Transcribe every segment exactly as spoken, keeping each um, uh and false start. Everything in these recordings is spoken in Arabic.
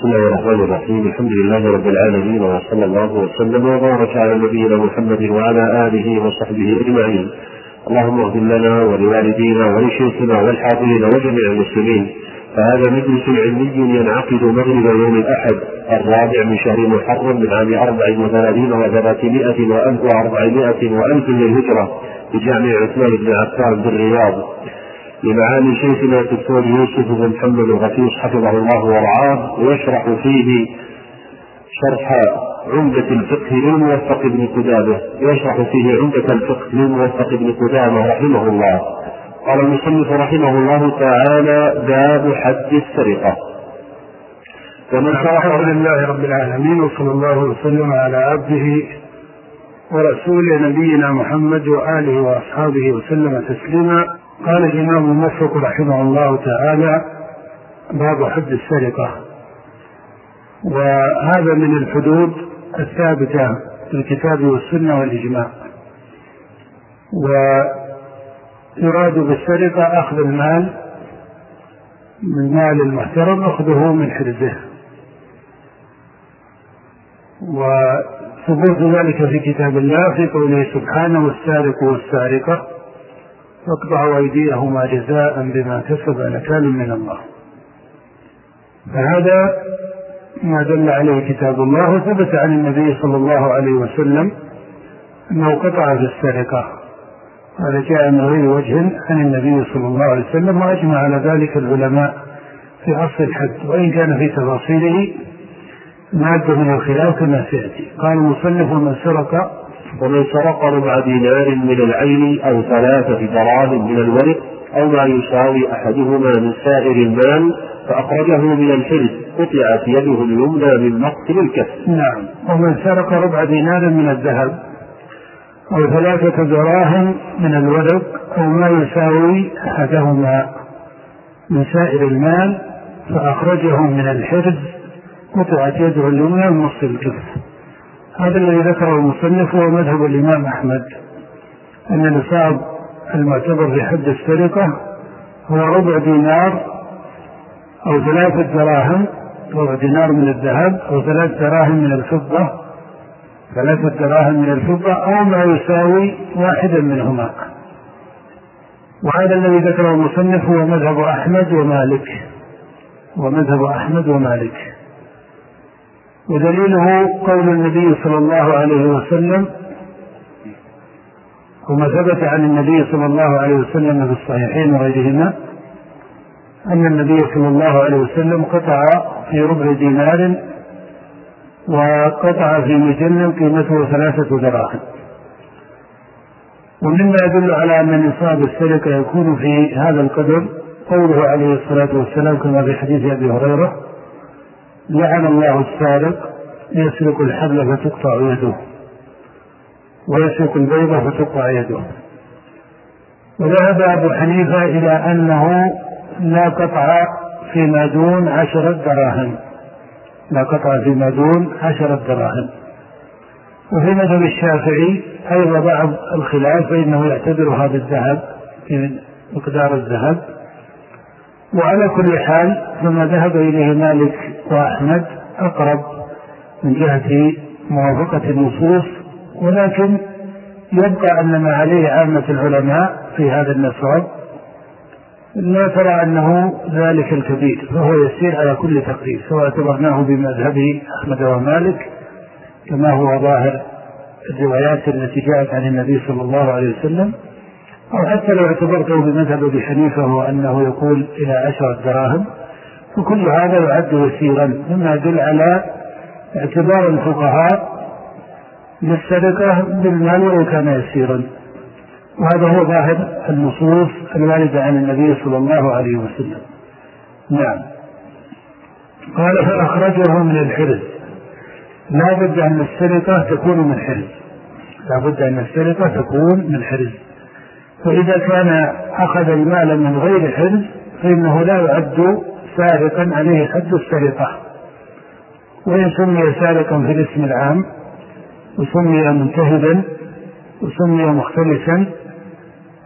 بسم الله الرحمن الرحيم. الحمد لله رب العالمين، وصلى الله وسلم وبارك على نبينا محمد وعلى آله وصحبه أجمعين. اللهم اغفر لنا ولوالدينا ولشيخنا والحاضرين وجميع المسلمين. فهذا مجلس علمي ينعقد مغرب يوم الأحد الرابع من شهر محرم من عام أربع وثلاثين وثلاثمائة وألف وأربعمائة وألف للهجرة بجامع عثمان بن عفان بالرياض، لمعالي شيخنا الدكتور يوسف بن محمد الغفيص حفظه الله ورعاه، ويشرح فيه شرح عمدة الفقه للموفق بن قدامة يشرح فيه عمدة الفقه للموفق بن قدامة رحمه الله. قال المصنف رحمه الله تعالى: باب حد السرقة. ومن الحمد لله رب العالمين، وصلى الله وسلم على عبده ورسوله نبينا محمد وآله وأصحابه وسلم تسليما. قال الإمام الموفق رحمه الله تعالى: باب حد السرقة. وهذا من الحدود الثابتة في الكتاب والسنة والإجماع، ويراد بالسرقة أخذ المال من مال المحترم، أخذه من حرزه، وثبوت ذلك في كتاب الله في قوله سبحانه: والسارق والسارقة فاقطعوا أيديهما جزاء بما كسب نكال من الله. فهذا ما دل عليه كتاب الله، وثبت عن النبي صلى الله عليه وسلم أنه قطع في السرقة. هذا جاء من غير وجه عن النبي صلى الله عليه وسلم، وأجمع على ذلك العلماء في أصل الحد، وإن كان في تفاصيله مادة من الخلاف كما سيأتي. قال المصنف: ومن سرق ومن سرق ربع دينار من العين أو ثلاثة دراهم من الورق أو ما يساوي أحدهما من سائر المال فأخرجه من الحرز قطعت يده اليمنى من مقتل الكف. نعم. ومن سرق ربع دينار من الذهب أو ثلاثة دراهم من الورق أو ما يساوي أحدهما من سائر المال فأخرجه من الحرز قطعت يده اليمنى من مقتل الكف. هذا الذي ذكره المصنف هو مذهب الإمام أحمد، أن النصاب المعتبر في حد السرقة هو ربع دينار أو ثلاثة دراهم، ربع دينار من الذهب أو ثلاث دراهم من الفضة، ثلاثة دراهم من الفضة أو ما يساوي واحدا منهما. وهذا الذي ذكره المصنف هو مذهب أحمد ومالك، ومذهب أحمد ومالك ودليله قول النبي صلى الله عليه وسلم، وما ثبت عن النبي صلى الله عليه وسلم في الصحيحين وغيرهما أن النبي صلى الله عليه وسلم قطع في ربع دينار وقطع في مجن قيمته ثلاثة دراهم. ومما يدل على أن نصاب السرقة يكون في هذا القدر قوله عليه الصلاة والسلام كما في حديث أبي هريرة: لعن الله السارق يسرق الحبل فتقطع يده ويسرق البيضة فتقطع يده. وذهب أبو حنيفة إلى أنه لا قطع فيما دون عشرة دراهم، لا قطع فيما دون عشرة دراهم. وفي مذهب الشافعي أيضا بعض الخلاف، فإنه يعتبر هذا الذهب في مقدار الذهب. وعلى كل حال فما ذهب إليه مالك وأحمد أقرب من جهة موافقة النصوص، ولكن يبقى أن ما عليه عامة العلماء في هذا النصاب لا ترى أنه ذلك الكبير، فهو يسير على كل تقدير، سواء اعتبرناه بمذهب أحمد ومالك كما هو ظاهر الروايات التي جاءت عن النبي صلى الله عليه وسلم، أو حتى لو اعتبرته بمذهب أبي حنيفة وأنه يقول إلى عشرة دراهم، فكل هذا يعد يسيرا، مما يدل على اعتبار الفقهاء للسرقة بالمال وإن كان يسيرا. وهذا هو ظاهر النصوص الواردة عن النبي صلى الله عليه وسلم. نعم. قال: فأخرجه من الحرز. لا بد أن السرقة تكون من حرز، لا بد أن السرقة تكون من حرز. فإذا كان أخذ المال من غير حرز فإنه لا يعد سارقا عليه حد السرقة، وإن سمي سارقا في الاسم العام وسمي منتهبا وسمي مختلسا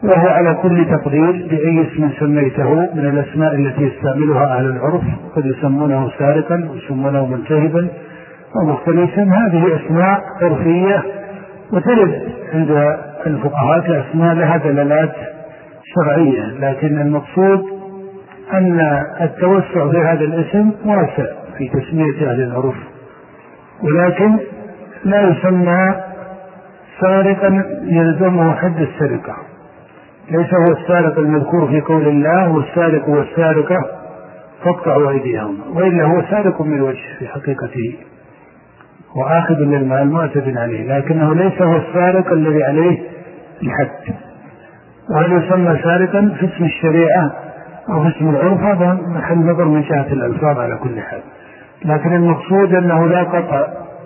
وهو على كل تقدير بأي اسم سميته من الأسماء التي يستعملها أهل العرف، قد يسمونه سارقا ويسمونه منتهبا ومختلسا، هذه أسماء عرفية وترد عند الفقهاء كأسماء لها دلالات شرعية، لكن المقصود أن التوسع في هذا الاسم واسع في تسمية أهل العرف، ولكن لا يسمى سارقا يلزمه حد السرقة، ليس هو السارق المذكور في قول الله والسارق والسارقة فاقطعوا أيديهم، وإلا هو سارق من وجه في حقيقته وآخذ للمال معتد عليه، لكنه ليس هو السارق الذي عليه الحد. وهل يسمى سارقا في اسم الشريعة أو في اسم العرف هذا محل نظر من جهة الألفاظ على كل حال، لكن المقصود أنه لا قطع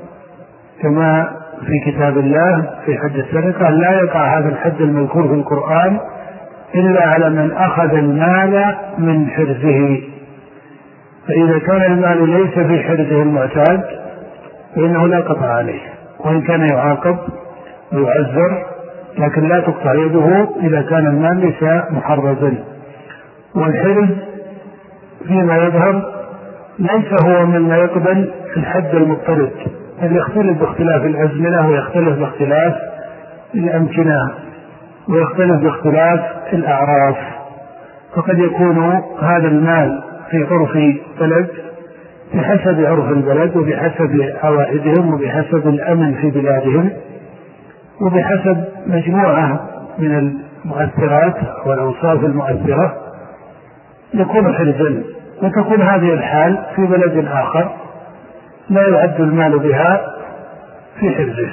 كما في كتاب الله في حد السرقة، لا يقع هذا الحد المذكور في القرآن إلا على من أخذ المال من حرزه، فإذا كان المال ليس في حرزه المعتاد فإنه لا قطع عليه، وإن كان يعاقب ويعذر لكن لا تقطع يده إذا كان المال ليس محرزا. والحرز فيما يظهر ليس هو مما يقبل الحد المضطرد، بل يختلف باختلاف الأزمنة ويختلف باختلاف الأمكنة ويختلف باختلاف الأعراف، فقد يكون هذا المال في عرف بلد بحسب عرف البلد وبحسب عوائدهم وبحسب الأمن في بلادهم وبحسب مجموعة من المؤثرات والأوصاف المؤثرة يكون حرزا، وتكون هذه الحال في بلد آخر لا يعد المال بها في حرزه،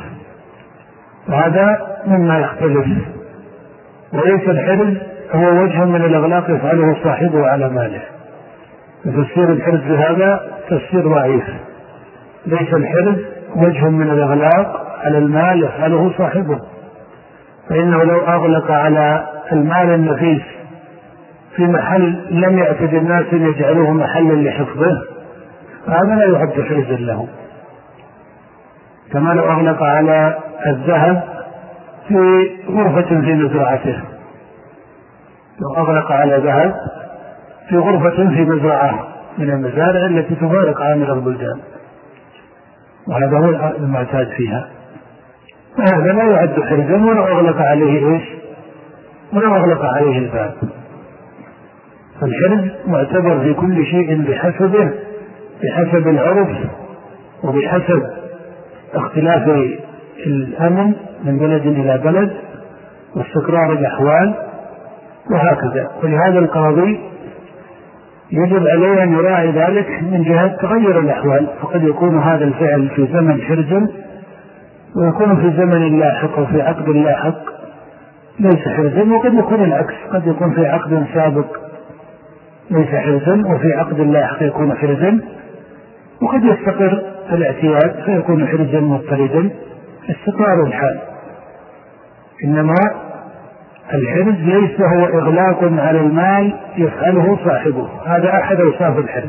وهذا مما يختلف. وليس الحرز هو وجه من الأغلاق يفعله صاحبه على ماله، تفسير الحرز هذا تفسير ضعيف، ليس الحرز وجه من الأغلاق على المال يفعله صاحبه، فإنه لو أغلق على المال النفيس في محل لم يعتد الناس أن يجعلوه محلا لحفظه هذا لا يعد حرزا له، كما لو أغلق على الذهب في غرفة في مزرعته، لو أغلق على ذهب في غرفة في مزرعة من المزارع التي تفارق عامل البلدان، وهذا هو المعتاد فيها، فهذا لا يعد حرزا ولو أغلق عليه إيش ولو أغلق عليه الباب. فالحرز معتبر في كل شيء بحسبه، بحسب العرف وبحسب اختلاف الأمن من بلد إلى بلد واستقرار الأحوال وهكذا. ولهذا القاضي يجب عليه أن يراعي ذلك من جهة تغير الأحوال، فقد يكون هذا الفعل في زمن حرزا ويكون في زمن لاحق وفي عقد لاحق ليس حرزا، وقد يكون العكس، قد يكون في عقد سابق ليس حرزا وفي عقد لاحق يكون حرزا، وقد يستقر الاعتياد فيكون حرزا مضطردا استقرار الحال. إنما الحرز ليس هو إغلاق على المال يفعله صاحبه، هذا أحد أوصاف الحرز،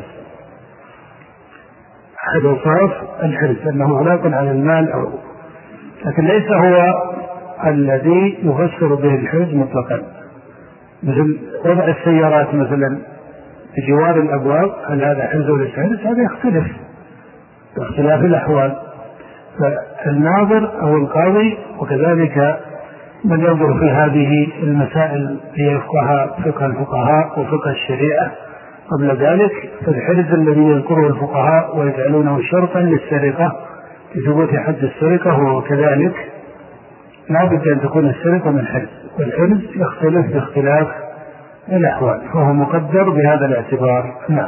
أحد أوصاف الحرز أنه إغلاق على المال أو، لكن ليس هو الذي يفسر به الحرز مطلقا، مثل وضع السيارات مثلا بجوار الأبواب، هل هذا حرز ولا حرز؟ هذا يختلف باختلاف الأحوال. فالناظر أو القاضي وكذلك من ينظر في هذه المسائل ليفقه فقه الفقهاء وفقه الشريعة قبل ذلك، فالحرز الذي يذكره الفقهاء ويجعلونه شرطا للسرقة لثبوت حد السرقة هو كذلك لا بد أن تكون السرقة من حرز، والحرز يختلف باختلاف الأحوال فهو مقدر بهذا الاعتبار. نعم.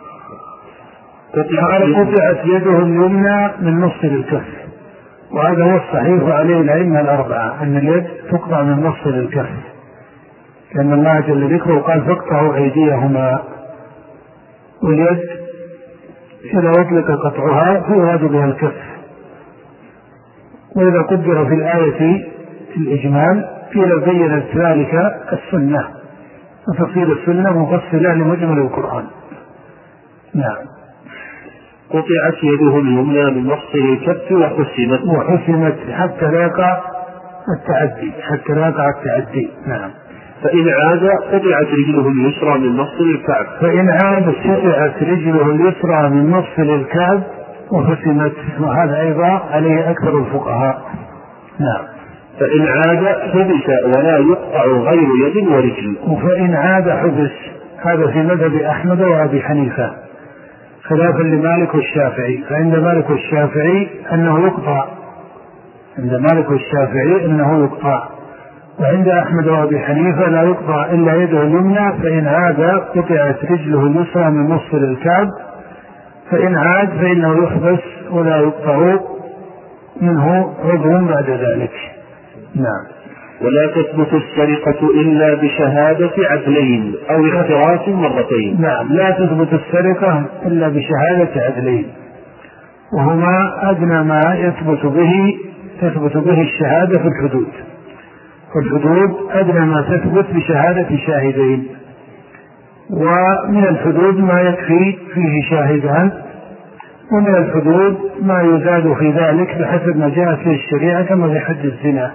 قطعت يده اليمنى من نص الكف، وهذا هو الصحيح عليه الأئمة الأربعة أن اليد تقطع من نص الكف، لأن الله جل ذكره قال فاقطعوا أيديهما، واليد إذا أطلق قطعها فيراد بها الكف، وإذا قدر في الآية الإجمال قيل بينت ذلك السنة، وتفصيل السنة مفصلة لمجمل القرآن. نعم. قطعت يده اليمنى من مفصل الكف وحسمت وحسمت حتى لا يقع التعدي حتى لا يقع التعدي. نعم. فإن عاد قطعت رجله اليسرى من مفصل الكعب. فإن عاد قطعت رجله اليسرى من مفصل الكعب وحسمت، وهذا أيضا عليه أكثر الفقهاء. نعم. فإن عاد حبس ولا يقطع غير يد ورجل. وفإن عاد حبس، هذا في مذهب أحمد وأبي حنيفة خلافا لمالك والشافعي. فعند مالك والشافعي أنه يقطع، عند مالك والشافعي أنه يقطع، وعند أحمد وأبي حنيفة لا يقطع إلا يده اليمنى. فإن عاد قطعت رجله اليسرى من مفصل الكعب. فإن عاد فإنه يحبس ولا يقطع منه عضو بعد ذلك. نعم. ولا تثبت السرقة إلا بشهادة عدلين أو اعتراف مرتين. نعم، لا تثبت السرقة إلا بشهادة عدلين، وهما أدنى ما يثبت به تثبت به الشهادة في الحدود. والحدود أدنى ما تثبت بشهادة شاهدين، ومن الحدود ما يكفي فيه شاهدان، ومن الحدود ما يزاد في ذلك بحسب ما جاء في الشريعة كما في حد الزنا.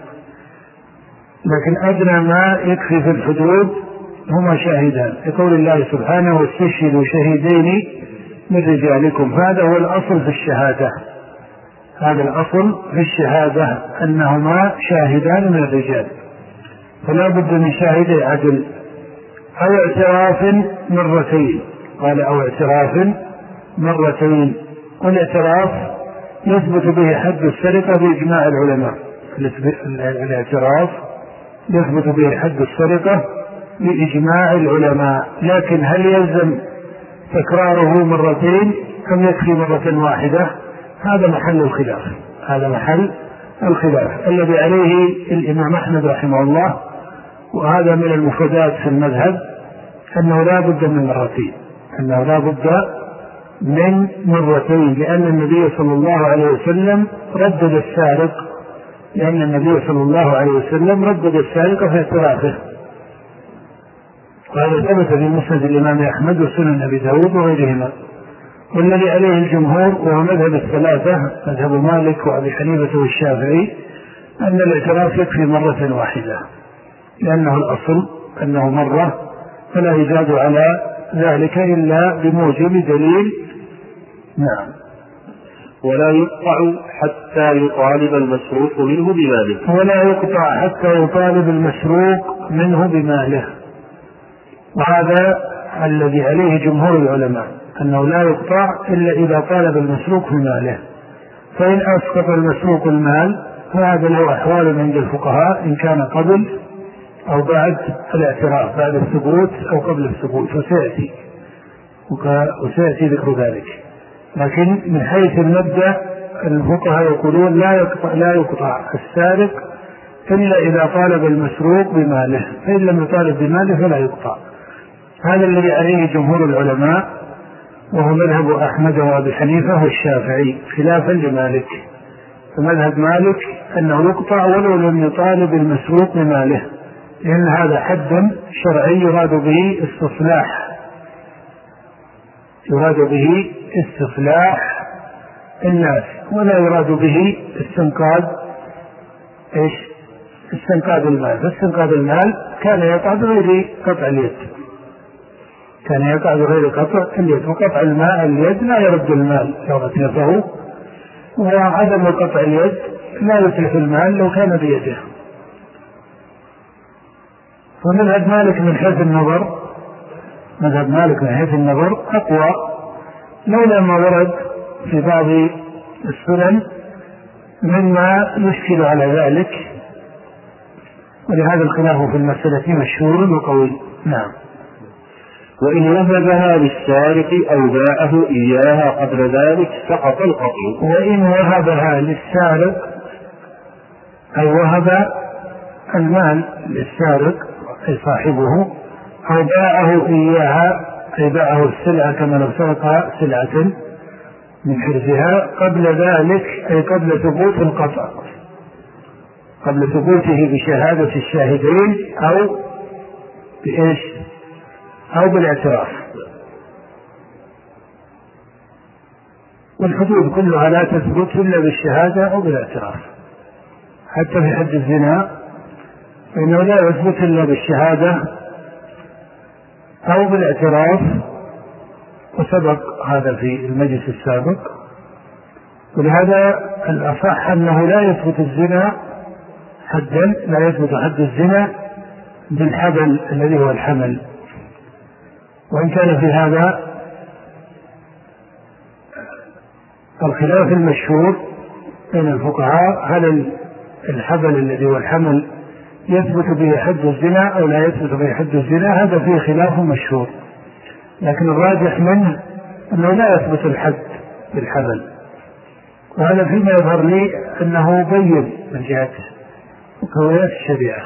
لكن أدنى ما يكفي في الحدود هما شاهدان، لقول الله سبحانه واستشهدوا شهيدين من رجالكم. فهذا هو الأصل في الشهادة، هذا الأصل في الشهادة أنهما شاهدان من الرجال، فلا بد من شاهد عدل أو اعتراف مرتين. قال أو اعتراف مرتين. والاعتراف يثبت به حد السرقة بإجماع العلماء. الاعتراف يثبت به حد السرقة بإجماع العلماء، لكن هل يلزم تكراره مرتين أم يكفي مرة واحدة؟ هذا محل الخلاف، هذا محل الخلاف الذي عليه الإمام أحمد رحمه الله، وهذا من المفردات في المذهب، أنه لا بد من مرتين، أنه لا بد من مرتين، لأن النبي صلى الله عليه وسلم ردد السارق، لأن النبي صلى الله عليه وسلم ردد السارق في اعترافه، وهذا ثبت في مسند الإمام أحمد وسنن أبي داود وغيرهما. والذي عليه الجمهور وهو مذهب الثلاثة، مذهب مالك وأبي حنيفة والشافعي، أن الاعتراف يكفي مرة واحدة، لأنه الأصل أنه مرة، فلا يزاد على ذلك إلا بموجب دليل. نعم. ولا يقطع حتى يطالب المسروق منه بماله. ولا يقطع حتى يطالب المسروق منه بماله، وهذا الذي عليه جمهور العلماء، أنه لا يقطع إلا إذا طالب المسروق بماله. فإن أسقط المسروق المال فهذا له أحوال عند الفقهاء، إن كان قبل أو بعد الاعتراف، بعد الثبوت أو قبل الثبوت، وسيأتي وسيأتي ذكر ذلك. لكن من حيث المبدأ الفقهاء يقولون لا يقطع, لا يقطع السارق إلا إذا طالب المسروق بماله، فإن لم يطالب بماله فلا يقطع. هذا الذي عليه جمهور العلماء، وهو مذهب أحمد وأبي حنيفة والشافعي خلافا لمالك. فمذهب مالك أنه يقطع ولو لم يطالب المسروق بماله، لأن هذا حد شرعي يراد به استصلاح، يراد به استصلاح الناس، ولا يراد به استنقاذ ايش؟ استنقاذ المال. فاستنقاذ المال كان يقع بغير قطع اليد، كان يقع بغير قطع اليد، وقطع الماء اليد لا يرد المال لو أتلفه، وعدم قطع اليد لا يتلف المال لو كان بيده. فمذهب مالك من حيث النظر مذهب مالك من حيث النظر أقوى، لولا ما ورد في بعض السنن مما يشكل على ذلك، ولهذا الخلاف في المسألة مشهور وقوي. نعم. وإن وهبها للسارق أو باعه إياها قبل ذلك سقط القطع. وإن وهبها للسارق أي وهب المال للسارق أي صاحبه، أو باعه إياها أي باعه السلعة كما لو سرق سلعة من حرزها قبل ذلك أي قبل ثبوت القطع، قبل ثبوته بشهادة الشاهدين أو بإيش أو بالاعتراف. والحدود كلها لا تثبت إلا بالشهادة أو بالاعتراف. حتى في حد الزنا فإنه لا يثبت إلا بالشهادة أو بالاعتراف، وسبق هذا في المجلس السابق. ولهذا الأصح أنه لا يثبت الزنا حدا، لا يثبت حد الزنا بالحبل الذي هو الحمل. وإن كان في هذا الخلاف المشهور بين الفقهاء، هل الحبل الذي هو الحمل يثبت به حد الزنا أو لا يثبت به حد الزنا، هذا فيه خلاف مشهور، لكن الراجح منه أنه لا يثبت الحد بالحبل. وهذا فيما يظهر لي أنه بين من جهة مقتضيات الشريعة،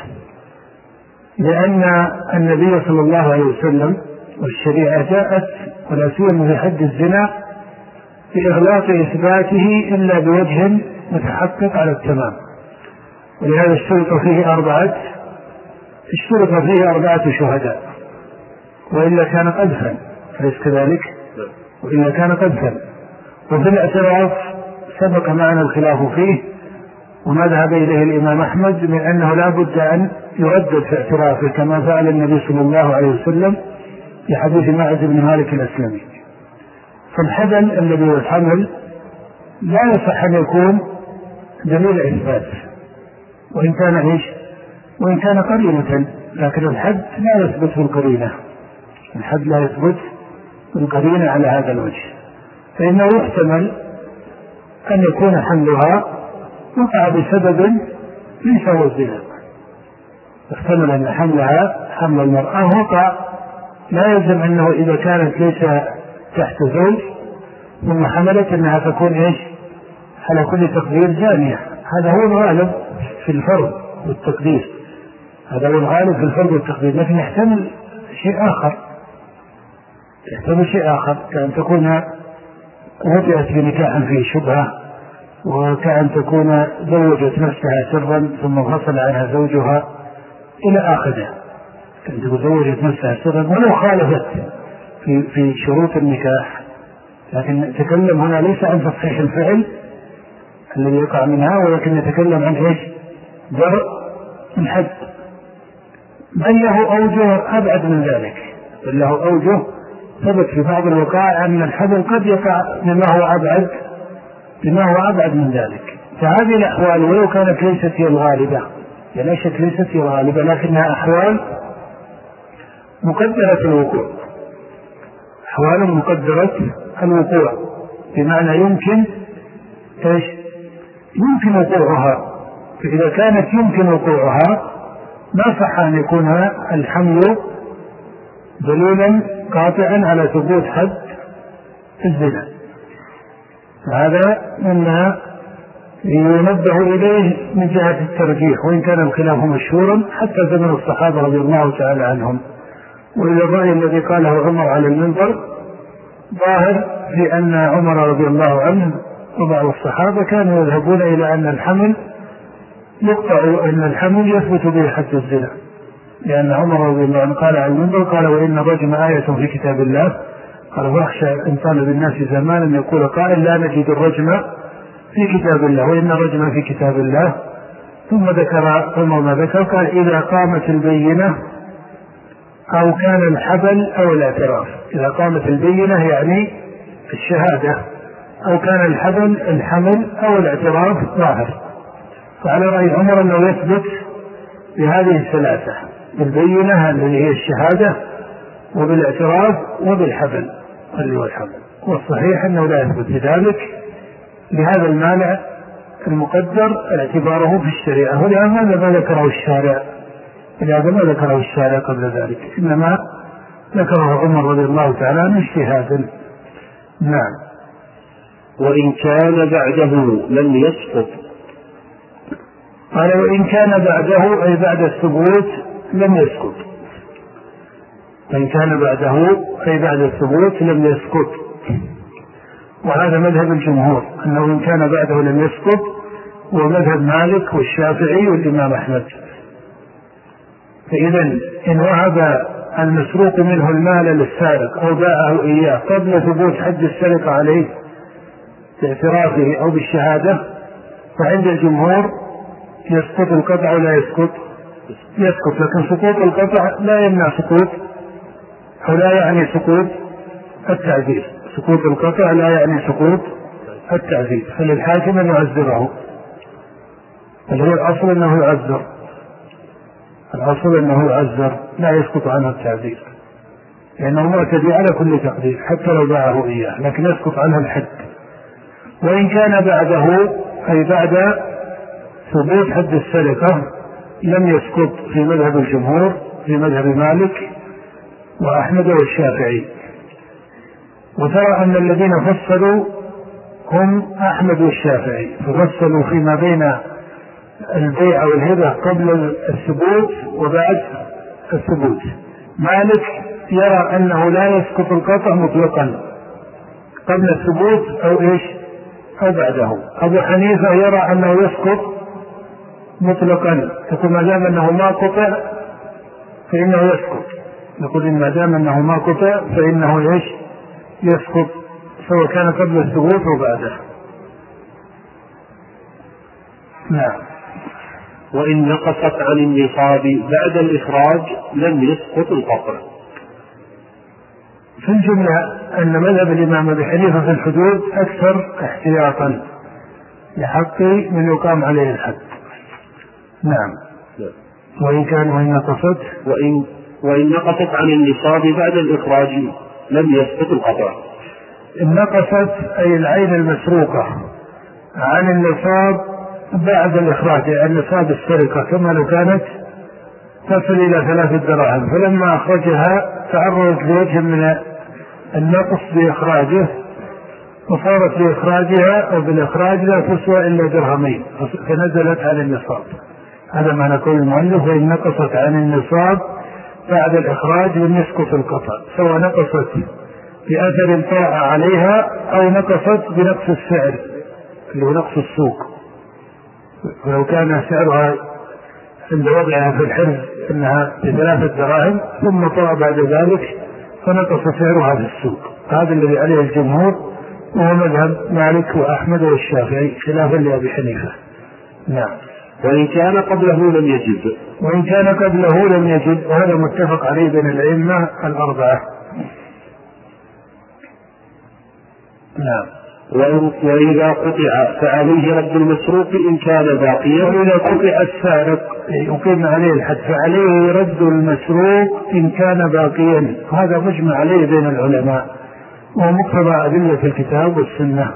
لأن النبي صلى الله عليه وسلم والشريعة جاءت ولا سيما في حد الزنا بإغلاق إثباته إلا بوجه متحقق على التمام. ولهذا اشترط فيه أربعة اشترط فيه أربعة شهداء، وإلا كان قذفا، أليس كذلك؟ وإلا كان قذفا. وفي الاعتراف سبق معنا الخلاف فيه، وما ذهب إليه الإمام أحمد من أنه لا بد أن يردد في اعترافه كما فعل النبي صلى الله عليه وسلم في حديث معاذ بن مالك الأسلمي. فالحبل الذي هو الحمل لا يصح أن يكون دليل إثبات، وإن كان إيش؟ وإن كان قرينة، لكن الحد لا يثبت بالقرينة، الحد لا يثبت بالقرينة على هذا الوجه. فإنه يحتمل أن يكون حملها وقع بسبب ليس هو الزنا، يحتمل أن حملها حمل المرأة وقع، لا يلزم أنه إذا كانت ليس تحت زوج ثم حملت أنها تكون إيش على كل تقدير زانية. هذا هو الغالب في الفرض والتقدير، هذا هو الغالب في الفرض والتقدير، لكن يحتمل شيء آخر، يحتمل شيء آخر كأن تكون وطئت بنكاح فيه شبهة، وكأن تكون زوجت نفسها سرا ثم انفصل عنها زوجها إلى آخره، كأن تكون زوجت نفسها سرا ولو خالفت في, في شروط النكاح، لكن نتكلم هنا ليس عن تصحيح الفعل الذي يقع منها، ولكن نتكلم عن ايش؟ درء الحد. بل له أوجه أبعد من ذلك، بل له أوجه ثبت في بعض الوقائع أن الحبل قد يقع بما هو أبعد بما هو أبعد من ذلك. فهذه الأحوال ولو كانت ليست هي الغالبة، يعني ليست ليست هي الغالبة، لكنها أحوال مقدرة الوقوع، أحوال مقدرة الوقوع، بمعنى يمكن ايش؟ يمكن وقوعها. فإذا كانت يمكن وقوعها ما صح أن يكون الحمل دليلا قاطعا على ثبوت حد الزنا. هذا مما ينبه إليه من جهة الترجيح، وإن كان الخلاف مشهورا حتى زمن الصحابة رضي الله تعالى عنهم. وإلى الرأي الذي قاله عمر على المنبر ظاهر في أن عمر رضي الله عنه وبعض الصحابة كانوا يذهبون إلى أن الحمل يقطع، أن الحمل يثبت به حد الزنا، لأن عمر رضي الله عنه قال على المنبر قال: وإن الرجم آية في كتاب الله، قال: واخشى إن طال بالناس زمانا يقول قائل لا نجد الرجم في كتاب الله، وإن الرجم في كتاب الله. ثم ذكر عمر ما ذكر، قال: إذا قامت البينة أو كان الحبل أو الاعتراف. إذا قامت البينة يعني الشهادة، أو كان الحبل الحمل أو الاعتراف ظاهر. فعلى رأي عمر أنه يثبت بهذه الثلاثة، بالبينة الذي هي الشهادة، وبالاعتراف، وبالحبل اللي هو الحبل. والصحيح أنه لا يثبت بذلك لهذا المانع المقدر اعتباره في الشريعة. ولهذا ما ذكره الشارع لهذا ما ذكره الشارع قبل ذلك، إنما ذكره عمر رضي الله تعالى عنه اجتهادا. نعم. وإن كان بعده لم يسقط. قال: وإن كان بعده أي بعد الثبوت لم يسقط. وإن كان بعده أي بعد الثبوت لم يسقط. وهذا مذهب الجمهور أنه إن كان بعده لم يسقط، ومذهب مالك والشافعي والإمام أحمد. فإذا إن وهب المسروق منه المال للسارق أو باعه إياه قبل ثبوت حد السرقة عليه باعترافه أو بالشهادة، فعند الجمهور يسقط القطع ولا يسقط يسقط، لكن سقوط القطع لا يمنع سقوط أو لا يعني سقوط التعذير. سقوط القطع لا يعني سقوط التعذير، فللحاكم أن يعذره، بل هو الأصل أنه يعذر، الأصل أنه يعذر لا يسقط عنه التعذير، لأنه معتدي على كل تقدير حتى لو باعه إياه، لكن يسقط عنه الحد. وإن كان بعده أي بعد ثبوت حد السرقة لم يسقط في مذهب الجمهور، في مذهب مالك وأحمد والشافعي. وترى أن الذين فصلوا هم أحمد والشافعي، ففصلوا فيما بين البيع والهبة قبل الثبوت وبعد الثبوت. مالك يرى أنه لا يسقط القطع مطلقا قبل الثبوت أو إيش أو بعده. أبو حنيفة يرى أنه يسقط مطلقا، يقول ما دام أنه ما قطع فإنه يسقط، يقول إن ما دام أنه ما قطع فإنه إيش يسقط، سواء كان قبل الثبوت وبعده. نعم. وإن نقصت عن النصاب بعد الإخراج لم يسقط القطع. في الجملة أن مذهب الإمام أبي حنيفة في الحدود أكثر احتياطا لحق من يقام عليه الحد. نعم. وإن كان وإن نقصت وإن, وإن نقصت عن النصاب بعد الإخراج لم يسقط القطع. إن نقصت أي العين المسروقة عن النصاب بعد الإخراج، يعني نصاب السرقة، كما لو كانت تصل إلى ثلاثة دراهم فلما أخرجها تعرضت لوجه من النقص بإخراجه وصارت بإخراجها أو بالإخراج لا تسوى إلا درهمين فنزلت عن النصاب. هذا ما نقول المؤلف وإن نقصت عن النصاب بعد الإخراج لم يسقط القطع، سواء نقصت بأثر طاعة عليها أو نقصت بنقص السعر اللي هو نقص السوق. ولو كان سعرها عند وضعها في الحرز أنها بثلاثة دراهم ثم طاع بعد ذلك فنقص سعرها في السوق، هذا الذي عليه الجمهور وهو مذهب مالك وأحمد والشافعي خلافا لأبي حنيفة. نعم. وإن كان قبله لم يجب. وإن كان قبله لم يجب، وهذا متفق عليه بين الأئمة الأربعة. نعم. وإذا قطع فعليه رد المسروق إن كان باقيا. وإذا قطع السارق يقيم عليه الحد فعليه رد المسروق إن كان باقيا، هذا مجمع عليه بين العلماء ومقتضى أدلة الكتاب والسنة.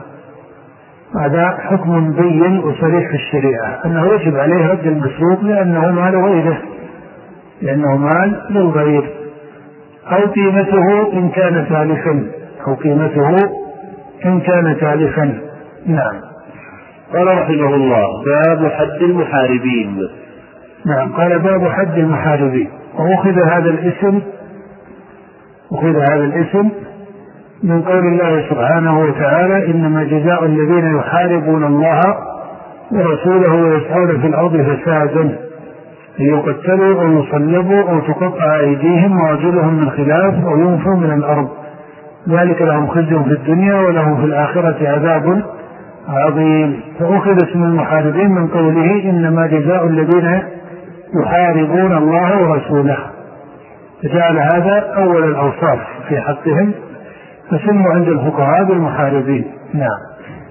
هذا حكم بين وصريح في الشريعة أنه يجب عليه رد المسروق لأنه مال غيره، لأنه مال للغير، أو قيمته إن كان تالفا أو قيمته إن كان تالفا. نعم. قال رحمه الله باب حد المحاربين. نعم. قال باب حد المحاربين. وأخذ هذا الاسم أخذ هذا الاسم من قول الله سبحانه وتعالى إنما جزاء الذين يحاربون الله ورسوله ويسعون في الأرض فسادا أن يقتلوا أو يصلبوا أو تقطع أيديهم وأرجلهم من خلاف أو ينفوا من الأرض ذلك لهم خزي في الدنيا ولهم في الآخرة عذاب عظيم. فأخذ اسم المحاربين من قوله إنما جزاء الذين يحاربون الله ورسوله، فجعل هذا أول الأوصاف في حقهم، فسموا عند الفقهاء بالمحاربين. نعم.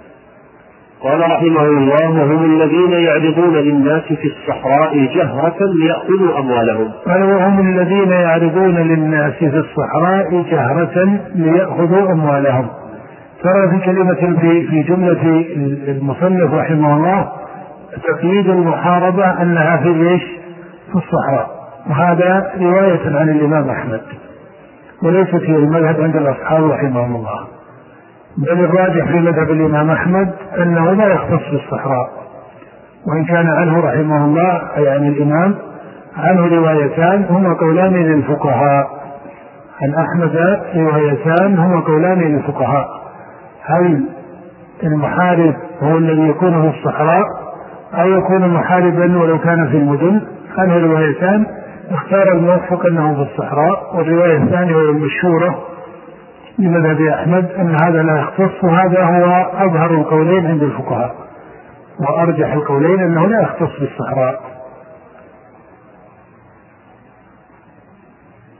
قال رحمه الله وهم الذين يعرضون للناس في الصحراء جهرة ليأخذوا أموالهم. قال وهم الذين يعرضون للناس في الصحراء جهرة ليأخذوا أموالهم. ترى في كلمة في, في جملة المصنف رحمه الله تقييد المحاربة أنها في ليش في الصحراء، وهذا رواية عن الإمام أحمد وليست هي المذهب عند الأصحاب رحمهم الله، بل الراجح في مذهب الإمام أحمد أنه لا يختص بالصحراء، وإن كان عنه رحمه الله يعني الإمام عنه روايتان هما قولان للفقهاء، عن أحمد روايتان هما قولان للفقهاء، هل المحارب هو الذي يكون في الصحراء أو يكون محاربا ولو كان في المدن؟ عنه روايتان، اختار الموفق أنه في الصحراء، والرواية الثانية والمشهورة لمذهب أحمد أن هذا لا يختص، وهذا هو أظهر القولين عند الفقهاء وأرجح القولين أنه لا يختص بالصحراء.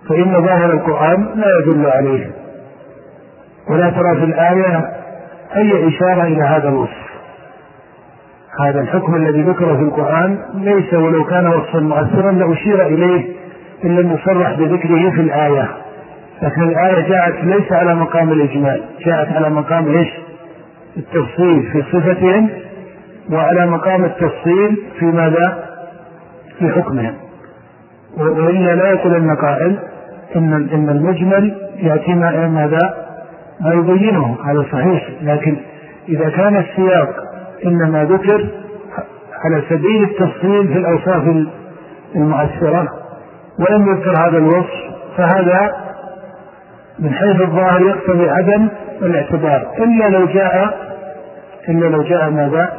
فإن ظاهر القرآن لا يدل عليه، ولا ترى في الآية أي إشارة إلى هذا الوصف. هذا الحكم الذي ذكره في القرآن ليس ولو كان وصفا مؤثرا لأشير إليه إن لم يصرح بذكره في الآية، لكن الآية جاءت ليس على مقام الإجمال، جاءت على مقام إيش؟ التفصيل في صفتهم، وعلى مقام التفصيل في ماذا؟ في حكمهم. وإلا لا يقولن قائل إن إن المجمل يأتي ماذا؟ ما يبينه، هذا صحيح، لكن إذا كان السياق إنما ذكر على سبيل التفصيل في الأوصاف المؤثرة ولم يذكر هذا الوصف، فهذا من حيث الظاهر يقتضي عدم الاعتبار، إلا لو جاء إلا لو جاء ماذا؟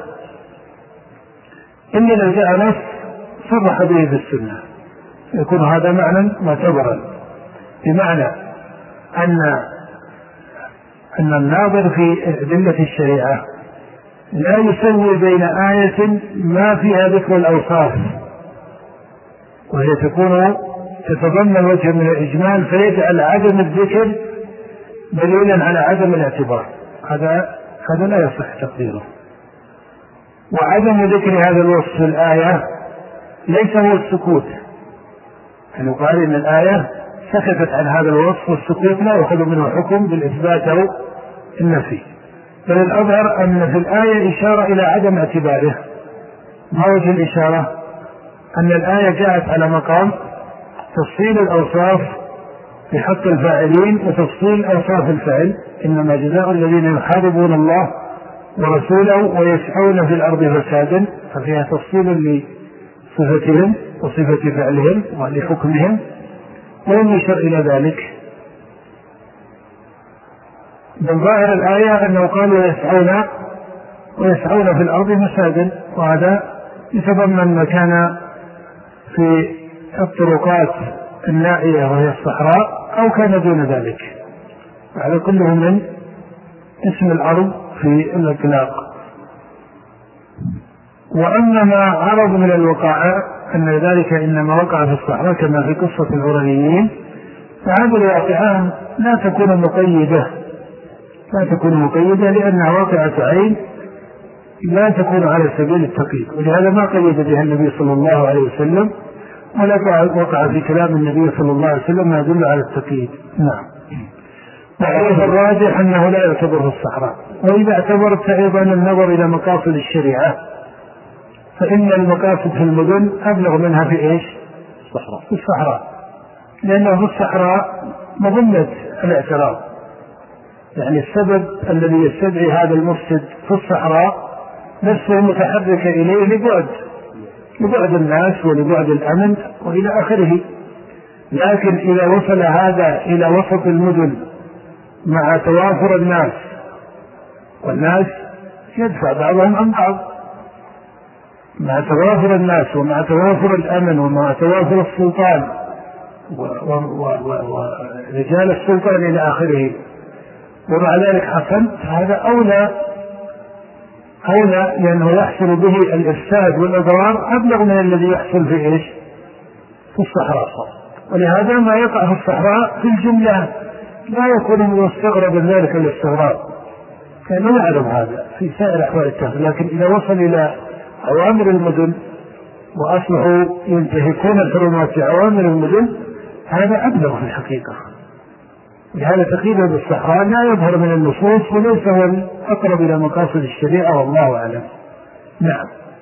إلا لو جاء نص صرح به في السنة، يكون هذا معنى معتبرا، بمعنى أن أن الناظر في أدلة الشريعة لا يسوي بين آية ما فيها ذكر الأوصاف وهي تكون تتضمن وجه من الإجمال فيجعل عدم الذكر دليلا على عدم الاعتبار، هذا هذا لا يصح تقديره. وعدم ذكر هذا الوصف في الآية ليس هو السكوت، يعني قال إن الآية سكتت عن هذا الوصف، والسكوت لا يأخذ منه حكم بالإثبات أو النفي، بل الأظهر أن في الآية إشارة إلى عدم اعتباره. ما وجه الإشارة؟ أن الآية جاءت على مقام تفصيل الأوصاف في حق الفاعلين وتفصيل أوصاف الفعل، إنما جزاء الذين يحاربون الله ورسوله ويسعون في الأرض فسادا، ففيها تفصيل لصفتهم وصفة فعلهم ولحكمهم، ولم يشر إلى ذلك. من ظاهر الآية أنه قالوا يسعون ويسعون في الأرض فسادا، وهذا يتضمن ما كان في الطرقات النائية وهي الصحراء أو كان دون ذلك، وهذا كله من اسم الأرض في الإطلاق. وأما ما عرض من الوقائع أن ذلك إنما وقع في الصحراء كما في قصة العرنيين، فهذه الواقعة لا تكون مقيدة لا تكون مقيدة لأنها واقعة عين لا تكون على سبيل التقييد، ولهذا ما قيد بها النبي صلى الله عليه وسلم، ولا وقع في كلام النبي صلى الله عليه وسلم ما يدل على التقييد. نعم. وعليه الراجح أنه لا يعتبر في الصحراء. وإذا اعتبرت أيضا النظر إلى مقاصد الشريعة فإن المقاصد في المدن أبلغ منها في إيش؟ الصحراء. في الصحراء، لأنه في الصحراء مظنة الاعتراض، يعني السبب الذي يستدعي هذا المفسد في الصحراء نفسه متحرك إليه لبعد لبعد الناس ولبعد الأمن وإلى آخره. لكن إذا وصل هذا إلى وسط المدن مع توافر الناس، والناس يدفع بعضهم عن بعض، مع توافر الناس ومع توافر الأمن ومع توافر السلطان ورجال السلطان إلى آخره، ومع ذلك حصل هذا أولى أولى لأنه يحصل به الإفساد والأضرار أبلغ من الذي يحصل في إيش؟ في الصحراء. ولهذا ما يقع في الصحراء في الجملة لا يكون مستغرب ذلك الاستغراب، كأنه يعلم هذا في سائر أحوال التهذيب، لكن إذا وصل إلى أوامر المدن وأصبحوا ينتهكون الحرمات في أوامر المدن هذا أبلغ في الحقيقة. لهذا تقييده بالصحراء لا يظهر من النصوص وليس هو الأقرب إلى مقاصد الشريعة، والله أعلم. نعم.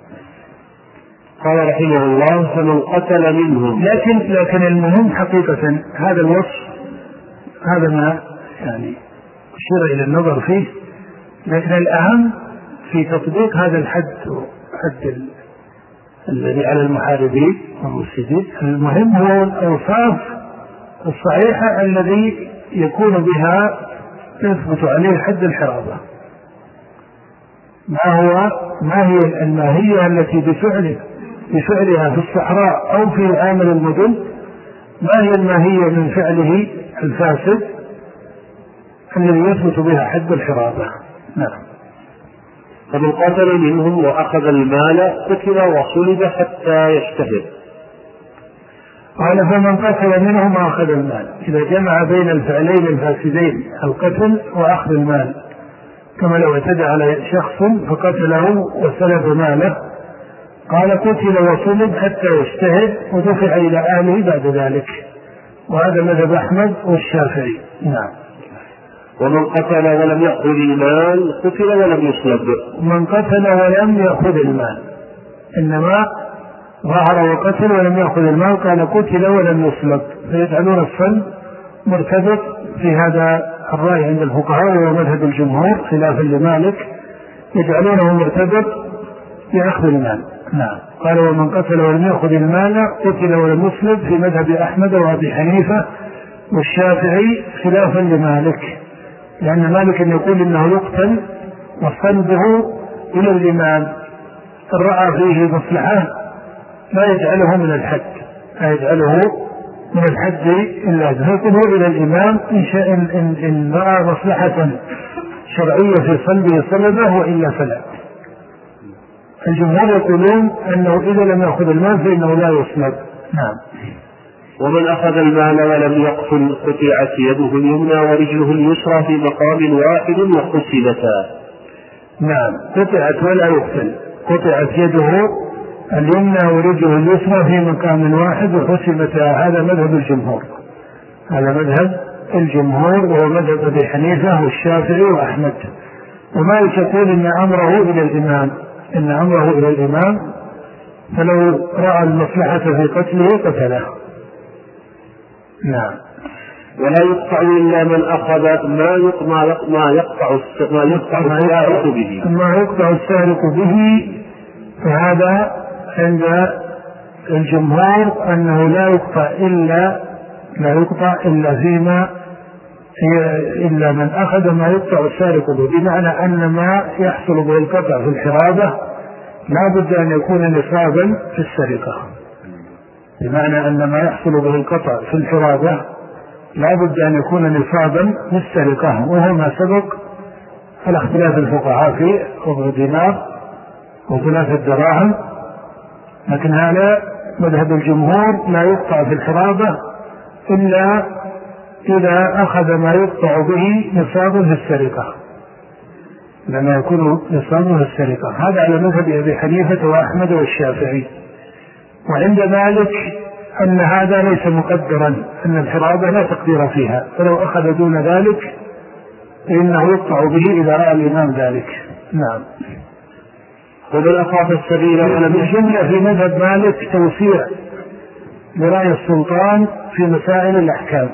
قال رحمه الله: فمن قتل منهم. لكن لكن المهم حقيقة هذا الوصف، هذا ما يعني أشير إلى النظر فيه، لكن الأهم في تطبيق هذا الحد حد الذي على المحاربين والمفسدين، المهم هو الأوصاف الصحيحة الذي يكون بها يثبت عليه حد الحرابة. ما هو ما هي الماهية التي بفعله بفعلها في الصحراء أو في آمن المدن، ما هي الماهية من فعله الفاسد الذي يثبت بها حد الحرابة. نعم. فمن قتل منهم وأخذ المال قتل وصلب حتى يشتهر. قال فمن قتل منهم أخذ المال. إذا جمع بين الفعلين الفاسدين القتل وأخذ المال، كما لو اعتدى على شخص فقتله وسلب ماله، قال قتل وصلب حتى يجتهد ودفع إلى أهله بعد ذلك، وهذا مذهب أحمد والشافعي. نعم. ومن قتل ولم يأخذ المال قتل ولم يصلب. من قتل ولم يأخذ المال، إنما ظهر وقتل ولم يأخذ المال قال قتل ولم يصلب، فيجعلون الصلب مرتبط في هذا الرأي عند الفقهاء وهو مذهب الجمهور خلافا لمالك، يجعلونه مرتبط بأخذ المال. نعم. قال ومن قتل ولم يأخذ المال قتل ولم يصلب في مذهب أحمد وأبي حنيفة والشافعي خلافا لمالك، لأن مالك يقول إنه يقتل وصلبه إلى الإمام إن رأى فيه مصلحة لا يجعله من الحد، لا يجعله من الحد إلا ذهبه إلى الإمام إن, شاء إن, إن, إن رأى مصلحة شرعية في صلبه صلبه وإلا فلا. الجمهور يقولون أنه إذا لم يأخذ المال فإنه لا يصلب. نعم. ومن أخذ المال ولم يقتل قطعت يده اليمنى ورجله اليسرى في مقام واحد وقسمتا. نعم. قطعت ولا يقتل، قطعت يده اليمنى ورجله اليسرى في مقام واحد وقسمتا، هذا مذهب الجمهور، هذا مذهب الجمهور وهو مذهب أبي حنيفة والشافعي وأحمد. ومالك يقول إن أمره إلى الإمام، إن أمره إلى الإمام، فلو رأى المصلحة في قتله قتله. نعم. ولا يقطع إلا من أخذ ما يقطع ما يقطع ما يقطع السارق به ما يقطع السارق به، فهذا عند الجمهور أنه لا يقطع إلا لا يقطع إلا فيما إلا من أخذ ما يقطع السارق به، بمعنى أن ما يحصل به القطع في الحرابة لا بد أن يكون نصابا في السرقة، بمعنى أن ما يحصل به القطع في الحرابة لا بد أن يكون نصابا في السرقة، وهو ما سبق على اختلاف الفقهاء في ربع دينار وثلاثة دراهم. لكن هذا مذهب الجمهور لا يقطع في الحرابة إلا إذا أخذ ما يقطع به نصابا في السرقة، لما يكون نصابا في السرقة. هذا على مذهب أبي حنيفة وأحمد والشافعي. وعند مالك أن هذا ليس مقدرا، أن الحرابة لا تقدير فيها، فلو أخذ دون ذلك فإنه يقطع به إذا رأى الإمام ذلك. نعم. ومن أخاف السبيل ولم الجملة في مذهب مالك توسيع لرأي السلطان في مسائل الأحكام،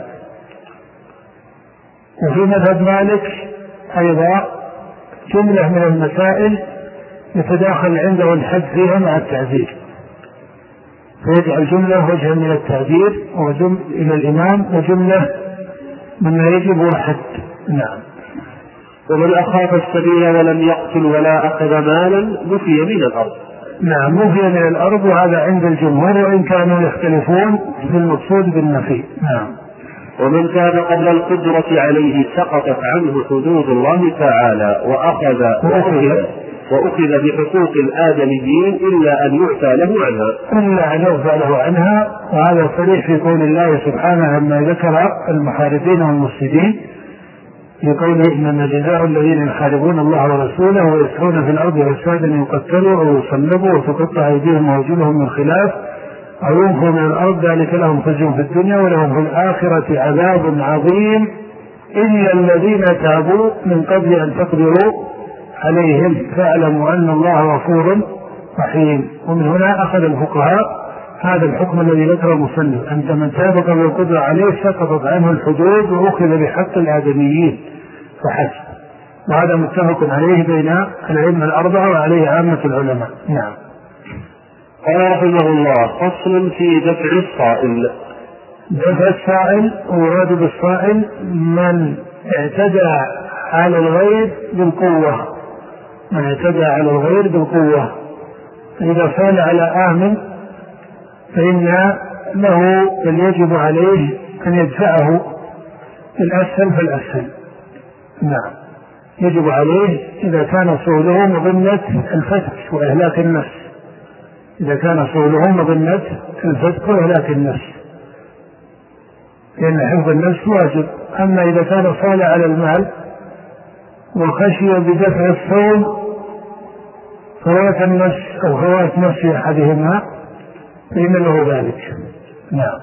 وفي مذهب مالك أيضا جملة من المسائل يتداخل عنده الحد فيها مع التعزير، فيجعل جملة وجها من التعزير وجملة إلى الإمام وجملة مما يجب الحد. نعم. ومن أخاف السبيل ولم يقتل ولا أخذ مالا نفي من الأرض. نعم، نفي من الأرض، وهذا عند الجمهور وإن كانوا يختلفون في المقصود بالنفي. نعم. ومن كان قبل القدرة عليه سقطت عنه حدود الله تعالى وأخذ وأخذ, وأخذ بحقوق الآدميين إلا أن يعفى له عنها إلا أن يعفى له عنها وهذا صريح في قول الله سبحانه لما ذكر المحاربين والمفسدين في قوله إنما جزاء الذين يحاربون الله ورسوله ويسعون في الأرض فسادا يقتلوا أو يصلبوا وتقطع أيديهم وأرجلهم من خلاف أو ينفوا من الأرض ذلك لهم خزي في الدنيا ولهم في الآخرة عذاب عظيم إلا الذين تابوا من قبل أن تقدروا عليهم فاعلموا أن الله غفور رحيم. ومن هنا أخذ الفقهاء هذا الحكم الذي ذكره المصنف أنت من تاب قبل القدرة عليه سقطت عنه الحدود وأخذ بحق الآدميين فحسب، وهذا متفق عليه بين الأئمة الأربعة وعليه عامة العلماء. نعم. قال رحمه الله فصل في دفع الصائل. دفع الصائل ويراد بالصائل من اعتدى على الغير بالقوة، من اعتدى على الغير بالقوة إذا صال على آمن فإن له بل يجب عليه أن يدفعه الأسهل فالأسهل. نعم، يجب عليه إذا كان صوله مظنة الفتك وإهلاك النفس، إذا كان صوله مظنة الفتك وإهلاك النفس لأن حفظ النفس واجب. أما إذا كان صال على المال وخشي بدفع الصوم فوات النفس أو فوات نفس أحدهما فإن له ذلك. نعم.